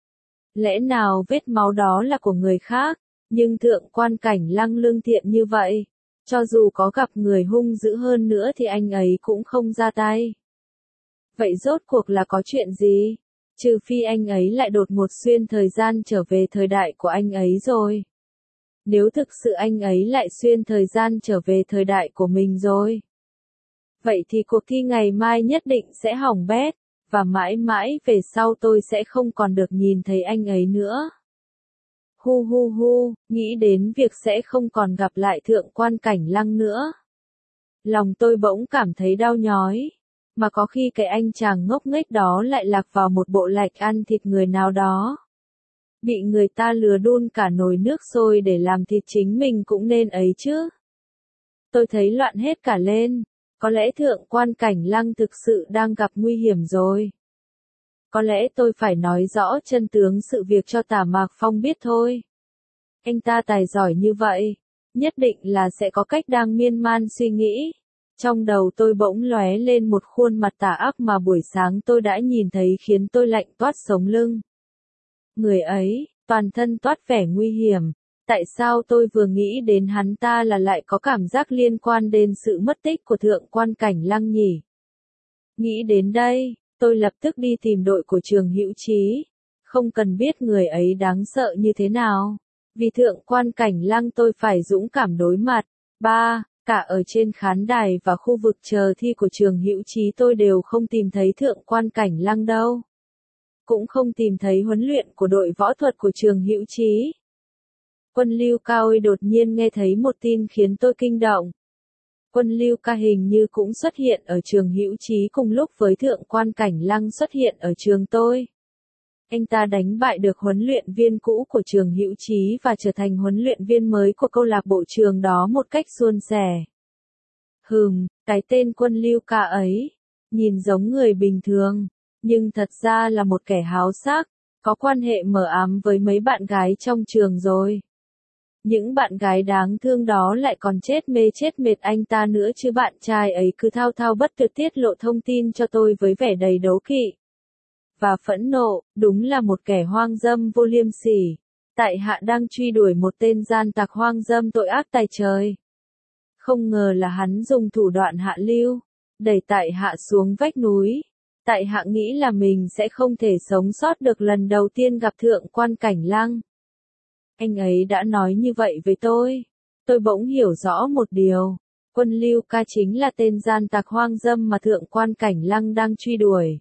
Speaker 1: Lẽ nào vết máu đó là của người khác, nhưng thượng quan Cảnh Lăng lương thiện như vậy, cho dù có gặp người hung dữ hơn nữa thì anh ấy cũng không ra tay. Vậy rốt cuộc là có chuyện gì? Trừ phi anh ấy lại đột ngột xuyên thời gian trở về thời đại của anh ấy rồi. Nếu thực sự anh ấy lại xuyên thời gian trở về thời đại của mình rồi, vậy thì cuộc thi ngày mai nhất định sẽ hỏng bét, và mãi mãi về sau tôi sẽ không còn được nhìn thấy anh ấy nữa. Hu hu hu, nghĩ đến việc sẽ không còn gặp lại thượng quan Cảnh Lăng nữa. Lòng tôi bỗng cảm thấy đau nhói, mà có khi cái anh chàng ngốc nghếch đó lại lạc vào một bộ lạch ăn thịt người nào đó. Bị người ta lừa đun cả nồi nước sôi để làm thịt chính mình cũng nên ấy chứ. Tôi thấy loạn hết cả lên, có lẽ thượng quan Cảnh Lăng thực sự đang gặp nguy hiểm rồi. Có lẽ tôi phải nói rõ chân tướng sự việc cho Tả Mạc Phong biết thôi. Anh ta tài giỏi như vậy, nhất định là sẽ có cách đang miên man suy nghĩ. Trong đầu tôi bỗng lóe lên một khuôn mặt tà ác mà buổi sáng tôi đã nhìn thấy khiến tôi lạnh toát sống lưng. Người ấy, toàn thân toát vẻ nguy hiểm. Tại sao tôi vừa nghĩ đến hắn ta là lại có cảm giác liên quan đến sự mất tích của thượng quan Cảnh Lăng nhỉ? Nghĩ đến đây, tôi lập tức đi tìm đội của Trường Hữu Chí. Không cần biết người ấy đáng sợ như thế nào. Vì thượng quan Cảnh Lăng tôi phải dũng cảm đối mặt. Ba, cả ở trên khán đài và khu vực chờ thi của Trường Hữu Chí tôi đều không tìm thấy thượng quan Cảnh Lăng đâu. Cũng không tìm thấy huấn luyện của đội võ thuật của Trường Hữu Chí. Quân Lưu Ca ơi, đột nhiên nghe thấy một tin khiến tôi kinh động. Quân Lưu Ca hình như cũng xuất hiện ở Trường Hữu Chí cùng lúc với thượng quan Cảnh Lăng xuất hiện ở trường tôi. Anh ta đánh bại được huấn luyện viên cũ của Trường Hữu Chí và trở thành huấn luyện viên mới của câu lạc bộ trường đó một cách suôn sẻ. Hừm, cái tên Quân Lưu Ca ấy, nhìn giống người bình thường, nhưng thật ra là một kẻ háo sắc, có quan hệ mờ ám với mấy bạn gái trong trường rồi. Những bạn gái đáng thương đó lại còn chết mê chết mệt anh ta nữa chứ bạn trai ấy cứ thao thao bất tuyệt tiết lộ thông tin cho tôi với vẻ đầy đố kỵ và phẫn nộ, đúng là một kẻ hoang dâm vô liêm sỉ. Tại hạ đang truy đuổi một tên gian tặc hoang dâm tội ác tày trời. Không ngờ là hắn dùng thủ đoạn hạ lưu, đẩy tại hạ xuống vách núi. Tại hạ nghĩ là mình sẽ không thể sống sót được lần đầu tiên gặp thượng quan Cảnh Lăng. Anh ấy đã nói như vậy với tôi. Tôi bỗng hiểu rõ một điều. Quân Lưu Ca chính là tên gian tặc hoang dâm mà thượng quan Cảnh Lăng đang truy đuổi.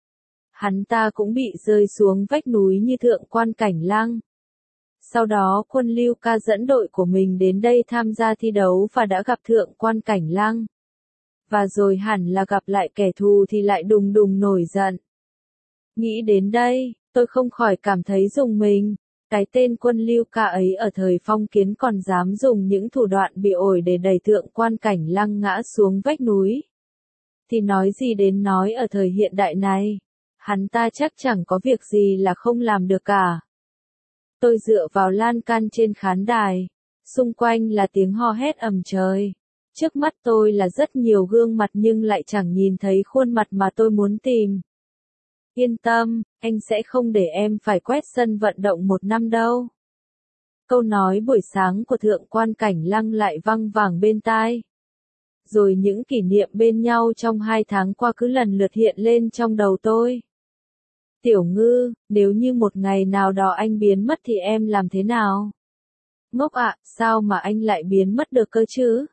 Speaker 1: Hắn ta cũng bị rơi xuống vách núi như thượng quan Cảnh Lăng. Sau đó quân Lưu Ca dẫn đội của mình đến đây tham gia thi đấu và đã gặp thượng quan Cảnh Lăng. Và rồi hẳn là gặp lại kẻ thù thì lại đùng đùng nổi giận. Nghĩ đến đây, tôi không khỏi cảm thấy rùng mình. Cái tên Quân Lưu Ca ấy ở thời phong kiến còn dám dùng những thủ đoạn bị ổi để đẩy thượng quan Cảnh Lăng ngã xuống vách núi. Thì nói gì đến nói ở thời hiện đại này, hắn ta chắc chẳng có việc gì là không làm được cả. Tôi dựa vào lan can trên khán đài, xung quanh là tiếng hò hét ầm trời. Trước mắt tôi là rất nhiều gương mặt nhưng lại chẳng nhìn thấy khuôn mặt mà tôi muốn tìm. Yên tâm, anh sẽ không để em phải quét sân vận động một năm đâu. Câu nói buổi sáng của Thượng quan Cảnh Lăng lại văng vẳng bên tai. Rồi những kỷ niệm bên nhau trong hai tháng qua cứ lần lượt hiện lên trong đầu tôi. Tiểu Ngư, nếu như một ngày nào đó anh biến mất thì em làm thế nào? Ngốc ạ, sao mà anh lại biến mất được cơ chứ?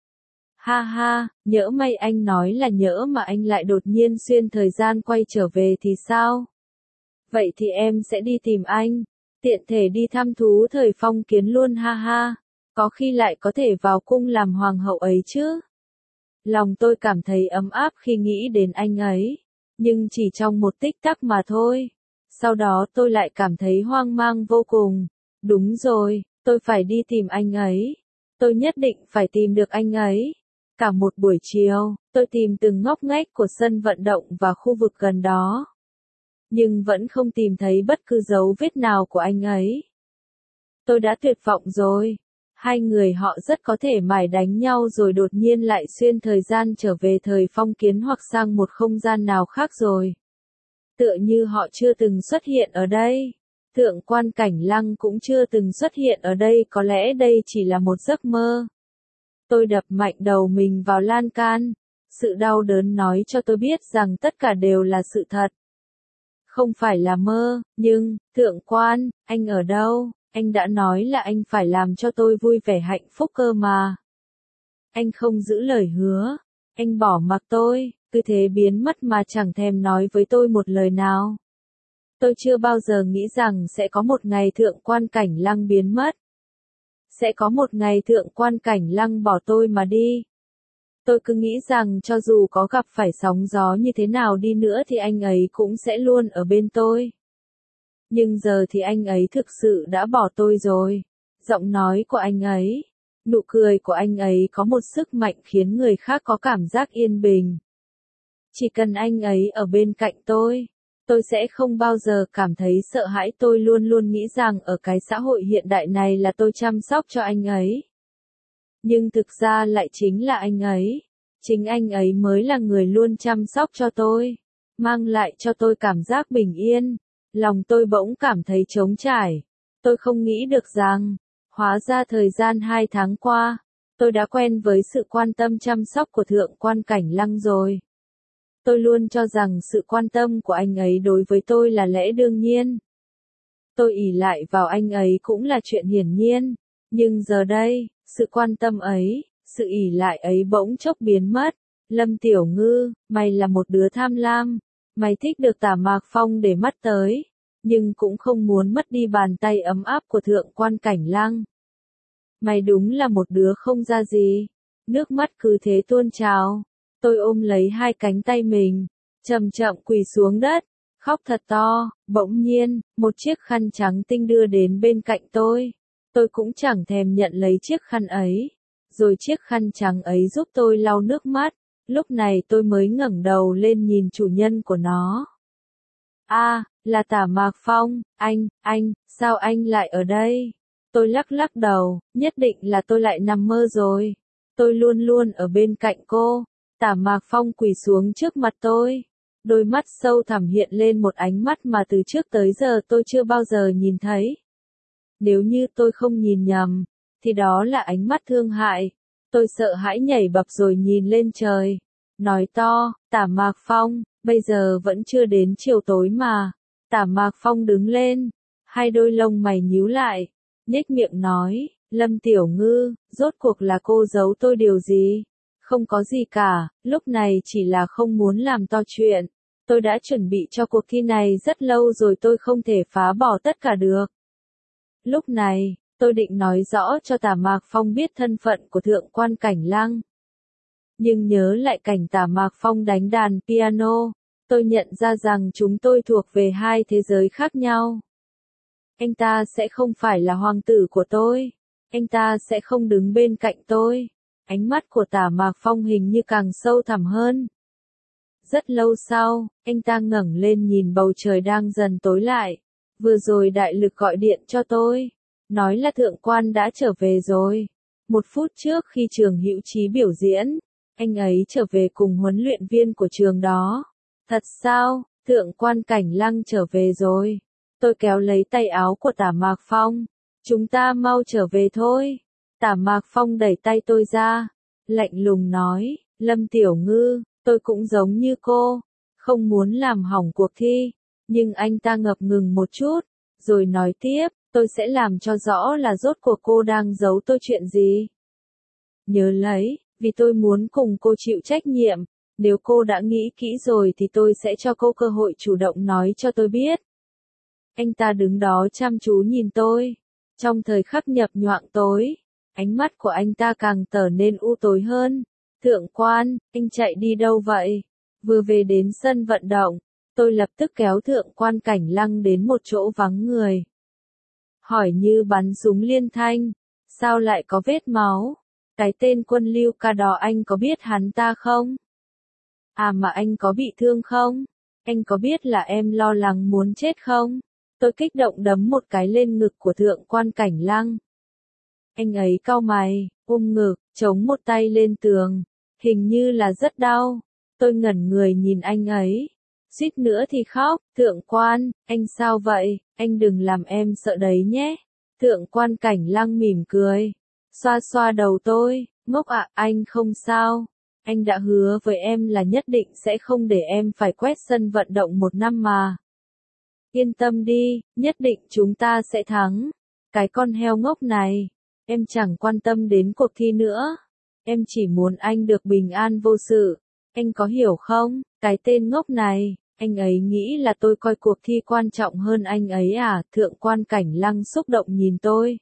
Speaker 1: Ha ha, nhỡ may anh nói là nhỡ mà anh lại đột nhiên xuyên thời gian quay trở về thì sao? Vậy thì em sẽ đi tìm anh, tiện thể đi thăm thú thời phong kiến luôn ha ha, có khi lại có thể vào cung làm hoàng hậu ấy chứ. Lòng tôi cảm thấy ấm áp khi nghĩ đến anh ấy, nhưng chỉ trong một tích tắc mà thôi. Sau đó tôi lại cảm thấy hoang mang vô cùng. Đúng rồi, tôi phải đi tìm anh ấy. Tôi nhất định phải tìm được anh ấy. Cả một buổi chiều, tôi tìm từng ngóc ngách của sân vận động và khu vực gần đó. Nhưng vẫn không tìm thấy bất cứ dấu vết nào của anh ấy. Tôi đã tuyệt vọng rồi. Hai người họ rất có thể mải đánh nhau rồi đột nhiên lại xuyên thời gian trở về thời phong kiến hoặc sang một không gian nào khác rồi. Tựa như họ chưa từng xuất hiện ở đây. Thượng quan Cảnh Lăng cũng chưa từng xuất hiện ở đây, có lẽ đây chỉ là một giấc mơ. Tôi đập mạnh đầu mình vào lan can. Sự đau đớn nói cho tôi biết rằng tất cả đều là sự thật. Không phải là mơ, nhưng, Thượng quan, anh ở đâu? Anh đã nói là anh phải làm cho tôi vui vẻ hạnh phúc cơ mà. Anh không giữ lời hứa. Anh bỏ mặc tôi, cứ thế biến mất mà chẳng thèm nói với tôi một lời nào. Tôi chưa bao giờ nghĩ rằng sẽ có một ngày Thượng quan Cảnh Lăng biến mất. Sẽ có một ngày Thượng quan Cảnh Lăng bỏ tôi mà đi. Tôi cứ nghĩ rằng cho dù có gặp phải sóng gió như thế nào đi nữa thì anh ấy cũng sẽ luôn ở bên tôi. Nhưng giờ thì anh ấy thực sự đã bỏ tôi rồi. Giọng nói của anh ấy, nụ cười của anh ấy có một sức mạnh khiến người khác có cảm giác yên bình. Chỉ cần anh ấy ở bên cạnh tôi, tôi sẽ không bao giờ cảm thấy sợ hãi. Tôi luôn luôn nghĩ rằng ở cái xã hội hiện đại này là tôi chăm sóc cho anh ấy. Nhưng thực ra lại chính là anh ấy. Chính anh ấy mới là người luôn chăm sóc cho tôi, mang lại cho tôi cảm giác bình yên. Lòng tôi bỗng cảm thấy trống trải. Tôi không nghĩ được rằng, hóa ra thời gian hai tháng qua, tôi đã quen với sự quan tâm chăm sóc của Thượng quan Cảnh Lăng rồi. Tôi luôn cho rằng sự quan tâm của anh ấy đối với tôi là lẽ đương nhiên. Tôi ỷ lại vào anh ấy cũng là chuyện hiển nhiên. Nhưng giờ đây, sự quan tâm ấy, sự ỷ lại ấy bỗng chốc biến mất. Lâm Tiểu Ngư, mày là một đứa tham lam. Mày thích được Tả Mạc Phong để mắt tới, nhưng cũng không muốn mất đi bàn tay ấm áp của Thượng quan Cảnh Lăng. Mày đúng là một đứa không ra gì. Nước mắt cứ thế tuôn trào. Tôi ôm lấy hai cánh tay mình, chậm chậm quỳ xuống đất, khóc thật to. Bỗng nhiên, một chiếc khăn trắng tinh đưa đến bên cạnh tôi. Tôi cũng chẳng thèm nhận lấy chiếc khăn ấy. Rồi chiếc khăn trắng ấy giúp tôi lau nước mắt. Lúc này tôi mới ngẩng đầu lên nhìn chủ nhân của nó. A, à, là Tả Mạc Phong. Anh, anh, sao anh lại ở đây? Tôi lắc lắc đầu, nhất định là tôi lại nằm mơ rồi. Tôi luôn luôn ở bên cạnh cô. Tả Mạc Phong quỳ xuống trước mặt tôi. Đôi mắt sâu thẳm hiện lên một ánh mắt mà từ trước tới giờ tôi chưa bao giờ nhìn thấy. Nếu như tôi không nhìn nhầm, thì đó là ánh mắt thương hại. Tôi sợ hãi nhảy bập rồi nhìn lên trời. Nói to, Tả Mạc Phong, bây giờ vẫn chưa đến chiều tối mà. Tả Mạc Phong đứng lên. Hai đôi lông mày nhíu lại. Nhếch miệng nói, Lâm Tiểu Ngư, rốt cuộc là cô giấu tôi điều gì? Không có gì cả, lúc này chỉ là không muốn làm to chuyện. Tôi đã chuẩn bị cho cuộc thi này rất lâu rồi, tôi không thể phá bỏ tất cả được. Lúc này, tôi định nói rõ cho Tả Mạc Phong biết thân phận của Thượng quan Cảnh Lăng. Nhưng nhớ lại cảnh Tả Mạc Phong đánh đàn piano, tôi nhận ra rằng chúng tôi thuộc về hai thế giới khác nhau. Anh ta sẽ không phải là hoàng tử của tôi. Anh ta sẽ không đứng bên cạnh tôi. Ánh mắt của Tả Mạc Phong hình như càng sâu thẳm hơn. Rất lâu sau, anh ta ngẩng lên nhìn bầu trời đang dần tối lại. Vừa rồi đại lực gọi điện cho tôi, nói là Thượng quan đã trở về rồi. Một phút trước khi Trường Hữu Chí biểu diễn, anh ấy trở về cùng huấn luyện viên của trường đó. Thật sao? Thượng quan Cảnh Lăng trở về rồi. Tôi kéo lấy tay áo của Tả Mạc Phong. Chúng ta mau trở về thôi. Tả Mạc Phong đẩy tay tôi ra. Lạnh lùng nói, Lâm Tiểu Ngư, tôi cũng giống như cô. Không muốn làm hỏng cuộc thi. Nhưng anh ta ngập ngừng một chút. Rồi nói tiếp, tôi sẽ làm cho rõ là rốt cuộc cô đang giấu tôi chuyện gì. Nhớ lấy, vì tôi muốn cùng cô chịu trách nhiệm. Nếu cô đã nghĩ kỹ rồi thì tôi sẽ cho cô cơ hội chủ động nói cho tôi biết. Anh ta đứng đó chăm chú nhìn tôi. Trong thời khắc nhập nhoạng tối, ánh mắt của anh ta càng trở nên u tối hơn. Thượng quan, anh chạy đi đâu vậy? Vừa về đến sân vận động, tôi lập tức kéo Thượng quan Cảnh Lăng đến một chỗ vắng người. Hỏi như bắn súng liên thanh, sao lại có vết máu? Cái tên Quân Lưu Ca đó anh có biết hắn ta không? À mà anh có bị thương không? Anh có biết là em lo lắng muốn chết không? Tôi kích động đấm một cái lên ngực của Thượng quan Cảnh Lăng. Anh ấy cau mày, ôm ngực, chống một tay lên tường. Hình như là rất đau. Tôi ngẩn người nhìn anh ấy. Suýt nữa thì khóc. Thượng quan, anh sao vậy? Anh đừng làm em sợ đấy nhé. Thượng quan Cảnh Lăng mỉm cười. Xoa xoa đầu tôi. Ngốc ạ, anh không sao. Anh đã hứa với em là nhất định sẽ không để em phải quét sân vận động một năm mà. Yên tâm đi, nhất định chúng ta sẽ thắng. Cái con heo ngốc này, em chẳng quan tâm đến cuộc thi nữa. Em chỉ muốn anh được bình an vô sự. Anh có hiểu không? Cái tên ngốc này, anh ấy nghĩ là tôi coi cuộc thi quan trọng hơn anh ấy à? Thượng quan Cảnh Lăng xúc động nhìn tôi.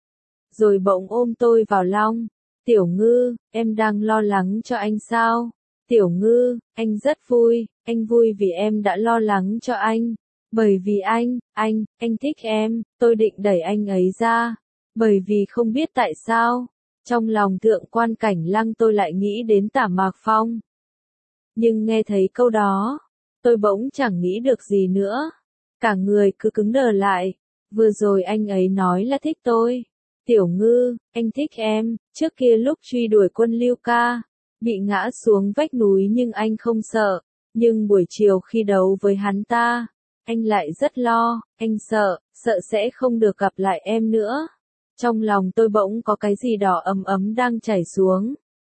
Speaker 1: Rồi bỗng ôm tôi vào lòng. Tiểu Ngư, em đang lo lắng cho anh sao? Tiểu Ngư, anh rất vui, anh vui vì em đã lo lắng cho anh. Bởi vì anh, anh, anh thích em, tôi định đẩy anh ấy ra. Bởi vì không biết tại sao, trong lòng Thượng quan Cảnh Lăng tôi lại nghĩ đến Tả Mạc Phong. Nhưng nghe thấy câu đó, tôi bỗng chẳng nghĩ được gì nữa. Cả người cứ cứng đờ lại. Vừa rồi anh ấy nói là thích tôi. Tiểu Ngư, anh thích em. Trước kia lúc truy đuổi Quân Lưu Ca, bị ngã xuống vách núi nhưng anh không sợ. Nhưng buổi chiều khi đấu với hắn ta, anh lại rất lo, anh sợ, sợ sẽ không được gặp lại em nữa. Trong lòng tôi bỗng có cái gì đó ấm ấm đang chảy xuống.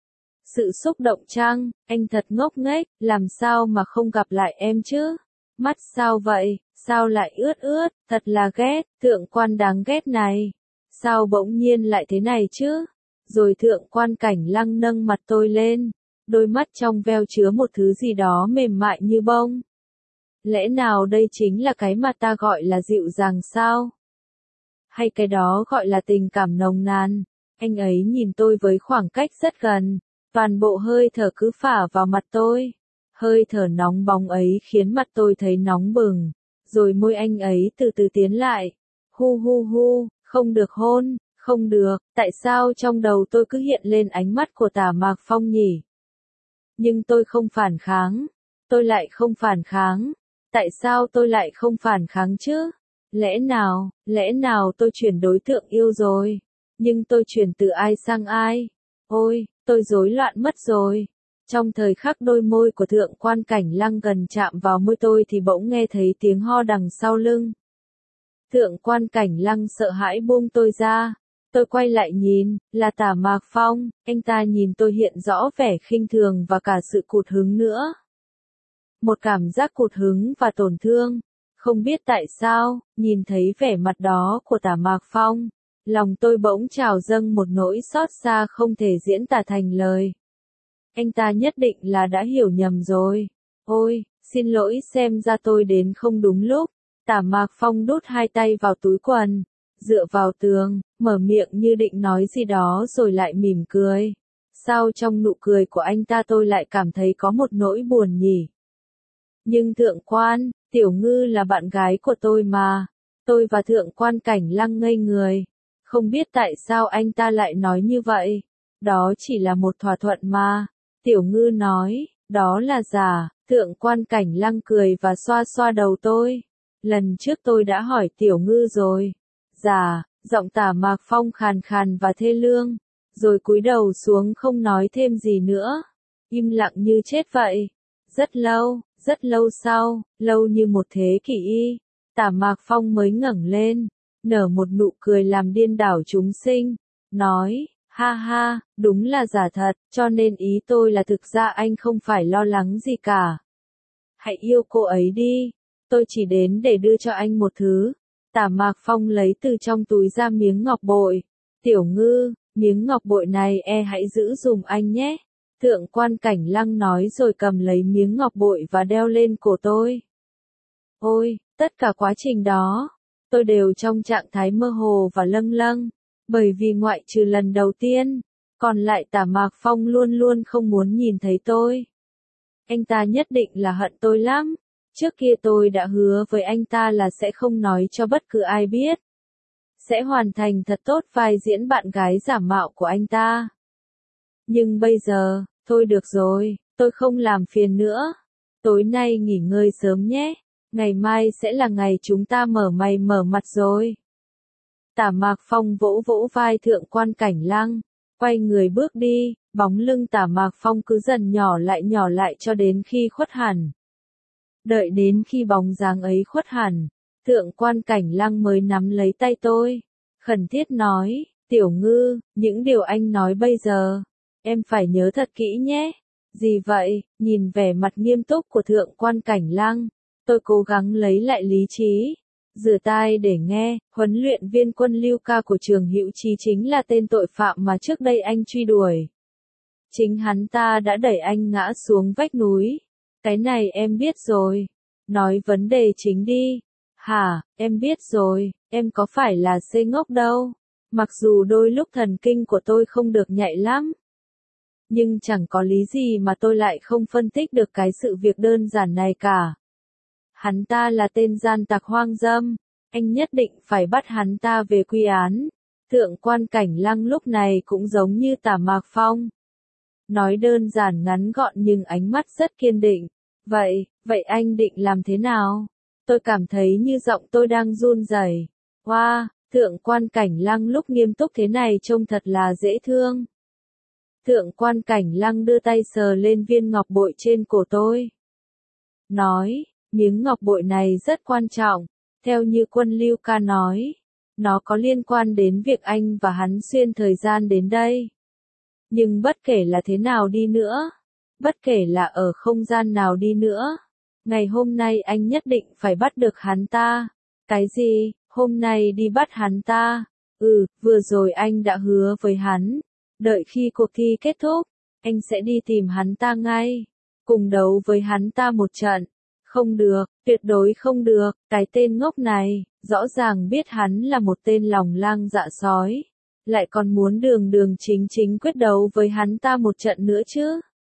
Speaker 1: Sự xúc động chăng, anh thật ngốc nghếch, làm sao mà không gặp lại em chứ? Mắt sao vậy, sao lại ướt ướt, thật là ghét, Thượng quan đáng ghét này. Sao bỗng nhiên lại thế này chứ? Rồi Thượng quan Cảnh Lăng nâng mặt tôi lên, đôi mắt trong veo chứa một thứ gì đó mềm mại như bông. Lẽ nào đây chính là cái mà ta gọi là dịu dàng sao? Hay cái đó gọi là tình cảm nồng nàn? Anh ấy nhìn tôi với khoảng cách rất gần, toàn bộ hơi thở cứ phả vào mặt tôi. Hơi thở nóng bỏng ấy khiến mặt tôi thấy nóng bừng, rồi môi anh ấy từ từ tiến lại. Hu hu hu, không được hôn, không được, tại sao trong đầu tôi cứ hiện lên ánh mắt của Tả Mạc Phong nhỉ? Nhưng tôi không phản kháng, tôi lại không phản kháng. Tại sao tôi lại không phản kháng chứ? Lẽ nào, lẽ nào tôi chuyển đối tượng yêu rồi? Nhưng tôi chuyển từ ai sang ai? Ôi, tôi rối loạn mất rồi. Trong thời khắc đôi môi của Thượng quan Cảnh Lăng gần chạm vào môi tôi thì bỗng nghe thấy tiếng ho đằng sau lưng. Thượng quan Cảnh Lăng sợ hãi buông tôi ra. Tôi quay lại nhìn, là Tả Mạc Phong, anh ta nhìn tôi hiện rõ vẻ khinh thường và cả sự cụt hứng nữa. Một cảm giác cụt hứng và tổn thương. Không biết tại sao, nhìn thấy vẻ mặt đó của Tả Mạc Phong, lòng tôi bỗng trào dâng một nỗi xót xa không thể diễn tả thành lời. Anh ta nhất định là đã hiểu nhầm rồi. Ôi, xin lỗi, xem ra tôi đến không đúng lúc. Tả Mạc Phong đút hai tay vào túi quần, dựa vào tường, mở miệng như định nói gì đó rồi lại mỉm cười. Sao trong nụ cười của anh ta tôi lại cảm thấy có một nỗi buồn nhỉ? Nhưng Thượng quan, Tiểu Ngư là bạn gái của tôi mà. Tôi và Thượng quan Cảnh Lăng ngây người. Không biết tại sao anh ta lại nói như vậy. Đó chỉ là một thỏa thuận mà. Tiểu Ngư nói, đó là giả. Thượng quan Cảnh Lăng cười và xoa xoa đầu tôi. Lần trước tôi đã hỏi Tiểu Ngư rồi. Giả, giọng Tả Mạc Phong khàn khàn và thê lương. Rồi cúi đầu xuống không nói thêm gì nữa. Im lặng như chết vậy. Rất lâu, rất lâu sau, lâu như một thế kỷ y, Tả Mạc Phong mới ngẩng lên, nở một nụ cười làm điên đảo chúng sinh, nói, ha ha, đúng là giả thật, cho nên ý tôi là thực ra anh không phải lo lắng gì cả. Hãy yêu cô ấy đi, tôi chỉ đến để đưa cho anh một thứ. Tả Mạc Phong lấy từ trong túi ra miếng ngọc bội. Tiểu Ngư, miếng ngọc bội này e hãy giữ dùm anh nhé. Thượng quan Cảnh Lăng nói rồi cầm lấy miếng ngọc bội và đeo lên cổ tôi. Ôi, tất cả quá trình đó, tôi đều trong trạng thái mơ hồ và lâng lâng, bởi vì ngoại trừ lần đầu tiên, còn lại Tả Mạc Phong luôn luôn không muốn nhìn thấy tôi. Anh ta nhất định là hận tôi lắm. Trước kia tôi đã hứa với anh ta là sẽ không nói cho bất cứ ai biết. Sẽ hoàn thành thật tốt vai diễn bạn gái giả mạo của anh ta. Nhưng bây giờ, thôi được rồi, tôi không làm phiền nữa. Tối nay nghỉ ngơi sớm nhé. Ngày mai sẽ là ngày chúng ta mở mày mở mặt rồi. Tả Mạc Phong vỗ vỗ vai Thượng quan Cảnh Lăng, quay người bước đi, bóng lưng Tả Mạc Phong cứ dần nhỏ lại nhỏ lại cho đến khi khuất hẳn. Đợi đến khi bóng dáng ấy khuất hẳn, Thượng quan Cảnh Lăng mới nắm lấy tay tôi, khẩn thiết nói, Tiểu Ngư, những điều anh nói bây giờ, em phải nhớ thật kỹ nhé. Gì vậy? Nhìn vẻ mặt nghiêm túc của Thượng quan Cảnh Lăng, tôi cố gắng lấy lại lý trí. Rửa tai để nghe, huấn luyện viên Quân Lưu Ca của trường Hữu Chí chính là tên tội phạm mà trước đây anh truy đuổi. Chính hắn ta đã đẩy anh ngã xuống vách núi. Cái này em biết rồi. Nói vấn đề chính đi. Hả, em biết rồi, em có phải là xê ngốc đâu. Mặc dù đôi lúc thần kinh của tôi không được nhạy lắm. Nhưng chẳng có lý gì mà tôi lại không phân tích được cái sự việc đơn giản này cả. Hắn ta là tên gian tặc hoang dâm, anh nhất định phải bắt hắn ta về quy án. Thượng quan Cảnh Lăng lúc này cũng giống như Tả Mạc Phong. Nói đơn giản ngắn gọn nhưng ánh mắt rất kiên định. Vậy, vậy anh định làm thế nào? Tôi cảm thấy như giọng tôi đang run rẩy. Wow, Thượng quan Cảnh Lăng lúc nghiêm túc thế này trông thật là dễ thương. Thượng quan Cảnh Lăng đưa tay sờ lên viên ngọc bội trên cổ tôi. Nói, miếng ngọc bội này rất quan trọng, theo như Quân Lưu Ca nói. Nó có liên quan đến việc anh và hắn xuyên thời gian đến đây. Nhưng bất kể là thế nào đi nữa, bất kể là ở không gian nào đi nữa, ngày hôm nay anh nhất định phải bắt được hắn ta. Cái gì? Hôm nay đi bắt hắn ta? Ừ, vừa rồi anh đã hứa với hắn. Đợi khi cuộc thi kết thúc, anh sẽ đi tìm hắn ta ngay. Cùng đấu với hắn ta một trận. Không được, tuyệt đối không được, cái tên ngốc này, rõ ràng biết hắn là một tên lòng lang dạ sói. Lại còn muốn đường đường chính chính quyết đấu với hắn ta một trận nữa chứ.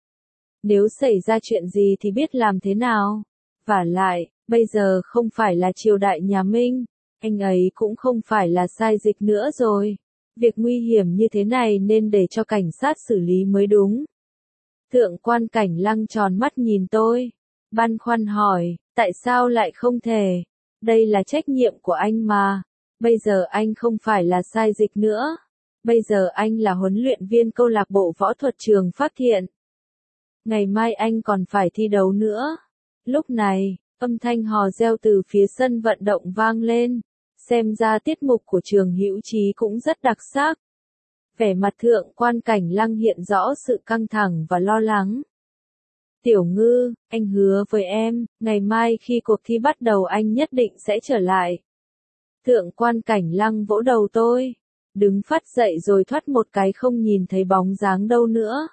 Speaker 1: Nếu xảy ra chuyện gì thì biết làm thế nào. Vả lại, bây giờ không phải là triều đại nhà Minh, anh ấy cũng không phải là sai dịch nữa rồi. Việc nguy hiểm như thế này nên để cho cảnh sát xử lý mới đúng. Thượng quan Cảnh Lăng tròn mắt nhìn tôi, băn khoăn hỏi, tại sao lại không thể? Đây là trách nhiệm của anh mà. Bây giờ anh không phải là sai dịch nữa. Bây giờ anh là huấn luyện viên câu lạc bộ võ thuật trường Phát Thiện. Ngày mai anh còn phải thi đấu nữa. Lúc này, âm thanh hò reo từ phía sân vận động vang lên. Xem ra tiết mục của trường Hữu Chí cũng rất đặc sắc. Vẻ mặt Thượng quan Cảnh Lăng hiện rõ sự căng thẳng và lo lắng. Tiểu Ngư, anh hứa với em, ngày mai khi cuộc thi bắt đầu anh nhất định sẽ trở lại. Thượng quan Cảnh Lăng vỗ đầu tôi, đứng phát dậy rồi thoát một cái không nhìn thấy bóng dáng đâu nữa.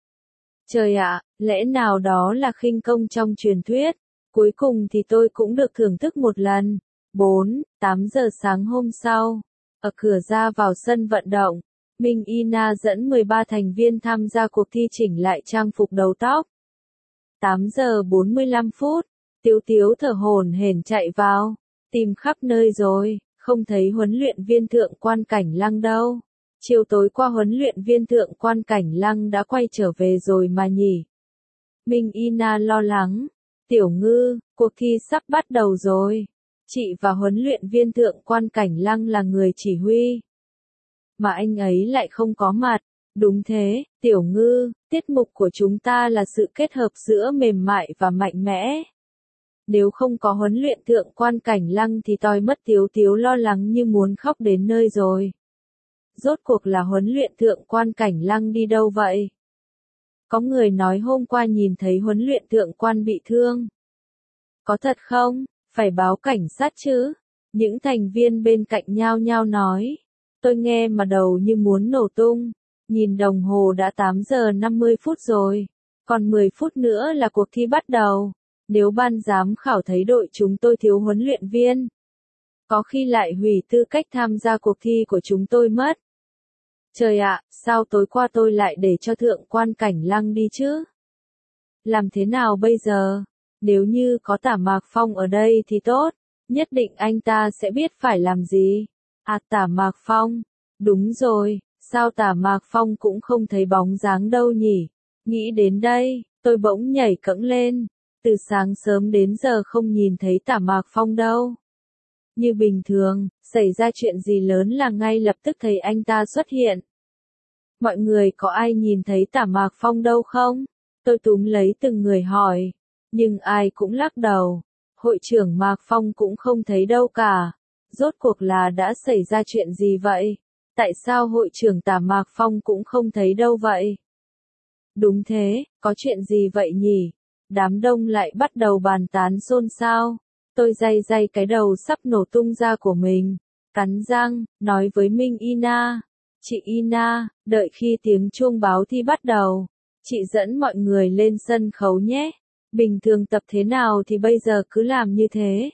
Speaker 1: Trời ạ, lẽ nào đó là khinh công trong truyền thuyết, cuối cùng thì tôi cũng được thưởng thức một lần. bốn, tám giờ sáng hôm sau, ở cửa ra vào sân vận động, Minh Ina dẫn mười ba thành viên tham gia cuộc thi chỉnh lại trang phục đầu tóc. tám giờ bốn mươi lăm phút, Tiếu Tiếu thở hổn hển chạy vào, tìm khắp nơi rồi, không thấy huấn luyện viên Thượng quan Cảnh Lăng đâu. Chiều tối qua huấn luyện viên Thượng quan Cảnh Lăng đã quay trở về rồi mà nhỉ. Minh Ina lo lắng, Tiểu Ngư, cuộc thi sắp bắt đầu rồi. Chị và huấn luyện viên Thượng quan Cảnh Lăng là người chỉ huy. Mà anh ấy lại không có mặt, Đúng thế, Tiểu Ngư, tiết mục của chúng ta là sự kết hợp giữa mềm mại và mạnh mẽ. Nếu không có huấn luyện thượng quan Cảnh Lăng thì tôi mất Tiếu Tiếu lo lắng như muốn khóc đến nơi rồi. Rốt cuộc là huấn luyện thượng quan Cảnh Lăng đi đâu vậy? Có người nói hôm qua nhìn thấy huấn luyện thượng quan bị thương. Có thật không? Phải báo cảnh sát chứ? Những thành viên bên cạnh nhao nhao nói. Tôi nghe mà đầu như muốn nổ tung. Nhìn đồng hồ đã tám giờ năm mươi phút rồi. Còn mười phút nữa là cuộc thi bắt đầu. Nếu ban giám khảo thấy đội chúng tôi thiếu huấn luyện viên, có khi lại hủy tư cách tham gia cuộc thi của chúng tôi mất. Trời ạ, sao tối qua tôi lại để cho thượng quan Cảnh Lăng đi chứ? Làm thế nào bây giờ? Nếu như có Tả Mạc Phong ở đây thì tốt, nhất định anh ta sẽ biết phải làm gì. À, Tả Mạc Phong, đúng rồi, sao Tả Mạc Phong cũng không thấy bóng dáng đâu nhỉ? Nghĩ đến đây, tôi bỗng nhảy cẫng lên. Từ sáng sớm đến giờ không nhìn thấy Tả Mạc Phong đâu. Như bình thường, xảy ra chuyện gì lớn là ngay lập tức thấy anh ta xuất hiện. Mọi người có ai nhìn thấy Tả Mạc Phong đâu không? Tôi túm lấy từng người hỏi. Nhưng ai cũng lắc đầu. Hội trưởng Mạc Phong cũng không thấy đâu cả. Rốt cuộc là đã xảy ra chuyện gì vậy? Tại sao hội trưởng Tả Mạc Phong cũng không thấy đâu vậy? Đúng thế, có chuyện gì vậy nhỉ? Đám đông lại bắt đầu bàn tán xôn xao. Tôi day day cái đầu sắp nổ tung ra của mình. Cắn răng, nói với Minh Ina. Chị Ina, đợi khi tiếng chuông báo thi bắt đầu. Chị dẫn mọi người lên sân khấu nhé. Bình thường tập thế nào thì bây giờ cứ làm như thế.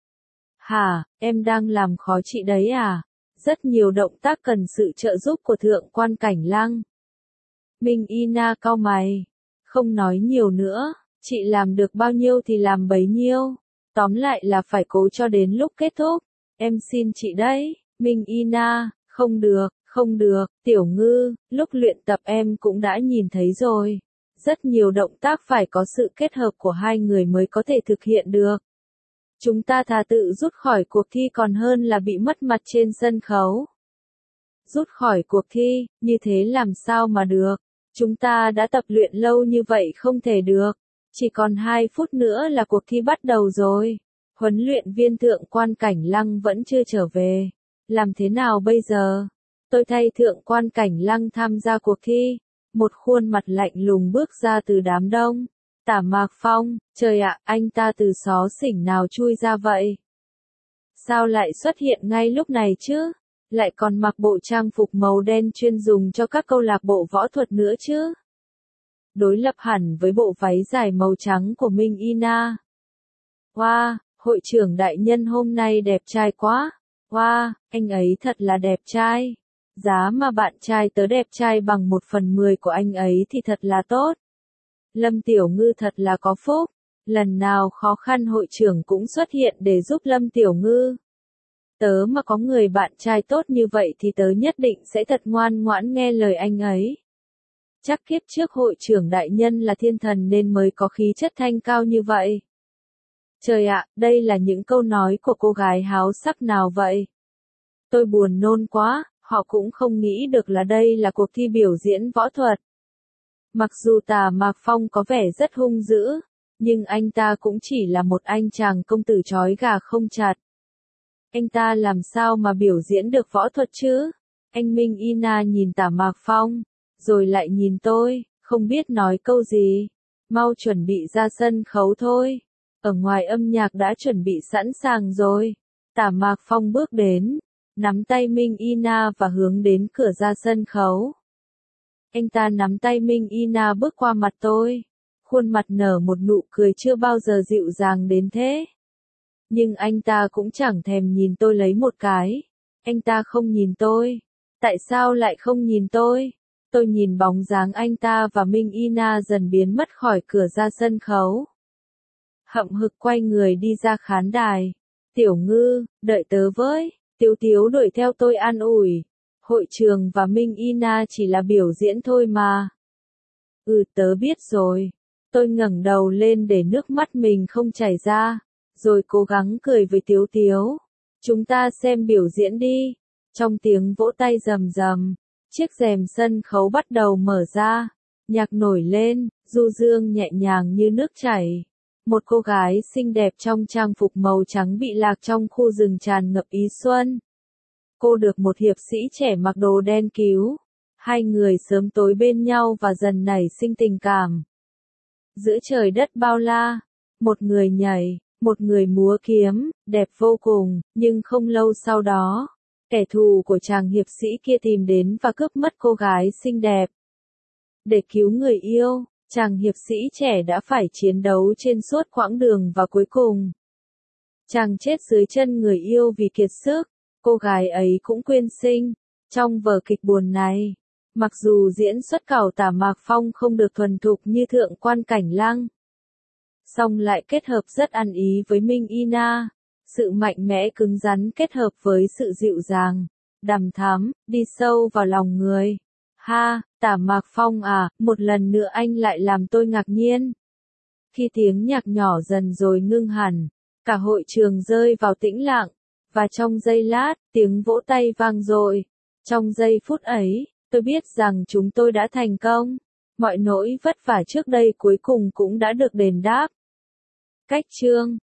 Speaker 1: Hả, em đang làm khó chị đấy à? Rất nhiều động tác cần sự trợ giúp của thượng quan Cảnh Lăng. Minh Ina cau mày. Không nói nhiều nữa. Chị làm được bao nhiêu thì làm bấy nhiêu. Tóm lại là phải cố cho đến lúc kết thúc. Em xin chị đấy, Minh Ina, không được, không được, Tiểu Ngư, lúc luyện tập em cũng đã nhìn thấy rồi. Rất nhiều động tác phải có sự kết hợp của hai người mới có thể thực hiện được. Chúng ta thà tự rút khỏi cuộc thi còn hơn là bị mất mặt trên sân khấu. Rút khỏi cuộc thi, như thế làm sao mà được. Chúng ta đã tập luyện lâu như vậy không thể được. Chỉ còn hai phút nữa là cuộc thi bắt đầu rồi. Huấn luyện viên thượng quan Cảnh Lăng vẫn chưa trở về. Làm thế nào bây giờ? Tôi thay thượng quan Cảnh Lăng tham gia cuộc thi. Một khuôn mặt lạnh lùng bước ra từ đám đông. Tả Mạc Phong, trời ạ, anh ta từ xó xỉnh nào chui ra vậy? Sao lại xuất hiện ngay lúc này chứ? Lại còn mặc bộ trang phục màu đen chuyên dùng cho các câu lạc bộ võ thuật nữa chứ? Đối lập hẳn với bộ váy dài màu trắng của Minh Ina. Wow, hội trưởng đại nhân hôm nay đẹp trai quá. Wow, anh ấy thật là đẹp trai. Giá mà bạn trai tớ đẹp trai bằng một phần mười của anh ấy thì thật là tốt. Lâm Tiểu Ngư thật là có phúc. Lần nào khó khăn hội trưởng cũng xuất hiện để giúp Lâm Tiểu Ngư. Tớ mà có người bạn trai tốt như vậy thì tớ nhất định sẽ thật ngoan ngoãn nghe lời anh ấy. Chắc kiếp trước hội trưởng đại nhân là thiên thần nên mới có khí chất thanh cao như vậy. Trời ạ, đây là những câu nói của cô gái háo sắc nào vậy? Tôi buồn nôn quá, họ cũng không nghĩ được là đây là cuộc thi biểu diễn võ thuật. Mặc dù Tả Mạc Phong có vẻ rất hung dữ, nhưng anh ta cũng chỉ là một anh chàng công tử trói gà không chặt. Anh ta làm sao mà biểu diễn được võ thuật chứ? Anh Minh Ina nhìn Tả Mạc Phong, rồi lại nhìn tôi, không biết nói câu gì. Mau chuẩn bị ra sân khấu thôi. Ở ngoài âm nhạc đã chuẩn bị sẵn sàng rồi. Tả Mạc Phong bước đến, nắm tay Minh Ina và hướng đến cửa ra sân khấu. Anh ta nắm tay Minh Ina bước qua mặt tôi. Khuôn mặt nở một nụ cười chưa bao giờ dịu dàng đến thế. Nhưng anh ta cũng chẳng thèm nhìn tôi lấy một cái. Anh ta không nhìn tôi. Tại sao lại không nhìn tôi? Tôi nhìn bóng dáng anh ta và Minh Ina dần biến mất khỏi cửa ra sân khấu. Hậm hực quay người đi ra khán đài. Tiểu Ngư, đợi tớ với. Tiếu Tiếu đuổi theo tôi an ủi. Hội trường và Minh Ina chỉ là biểu diễn thôi mà. Ừ, tớ biết rồi. Tôi ngẩng đầu lên để nước mắt mình không chảy ra, rồi cố gắng cười với Tiếu Tiếu. Chúng ta xem biểu diễn đi. Trong tiếng vỗ tay rầm rầm, Chiếc rèm sân khấu bắt đầu mở ra, nhạc nổi lên, du dương nhẹ nhàng như nước chảy. Một cô gái xinh đẹp trong trang phục màu trắng bị lạc trong khu rừng tràn ngập ý xuân. Cô được một hiệp sĩ trẻ mặc đồ đen cứu. Hai người sớm tối bên nhau và dần nảy sinh tình cảm. Giữa trời đất bao la, một người nhảy, một người múa kiếm, đẹp vô cùng, nhưng không lâu sau đó, kẻ thù của chàng hiệp sĩ kia tìm đến và cướp mất cô gái xinh đẹp. Để cứu người yêu, chàng hiệp sĩ trẻ đã phải chiến đấu trên suốt quãng đường và cuối cùng, chàng chết dưới chân người yêu vì kiệt sức, cô gái ấy cũng quyên sinh. Trong vở kịch buồn này, mặc dù diễn xuất cẩu tả Mạc Phong không được thuần thục như Thượng quan Cảnh Lăng, song lại kết hợp rất ăn ý với Minh Y Na, sự mạnh mẽ cứng rắn kết hợp với sự dịu dàng, đằm thắm, đi sâu vào lòng người. Ha, tả Mạc Phong à, một lần nữa anh lại làm tôi ngạc nhiên. Khi tiếng nhạc nhỏ dần rồi ngưng hẳn, cả hội trường rơi vào tĩnh lặng, và trong giây lát, tiếng vỗ tay vang dội. Trong giây phút ấy, tôi biết rằng chúng tôi đã thành công. Mọi nỗi vất vả trước đây cuối cùng cũng đã được đền đáp. Cách chương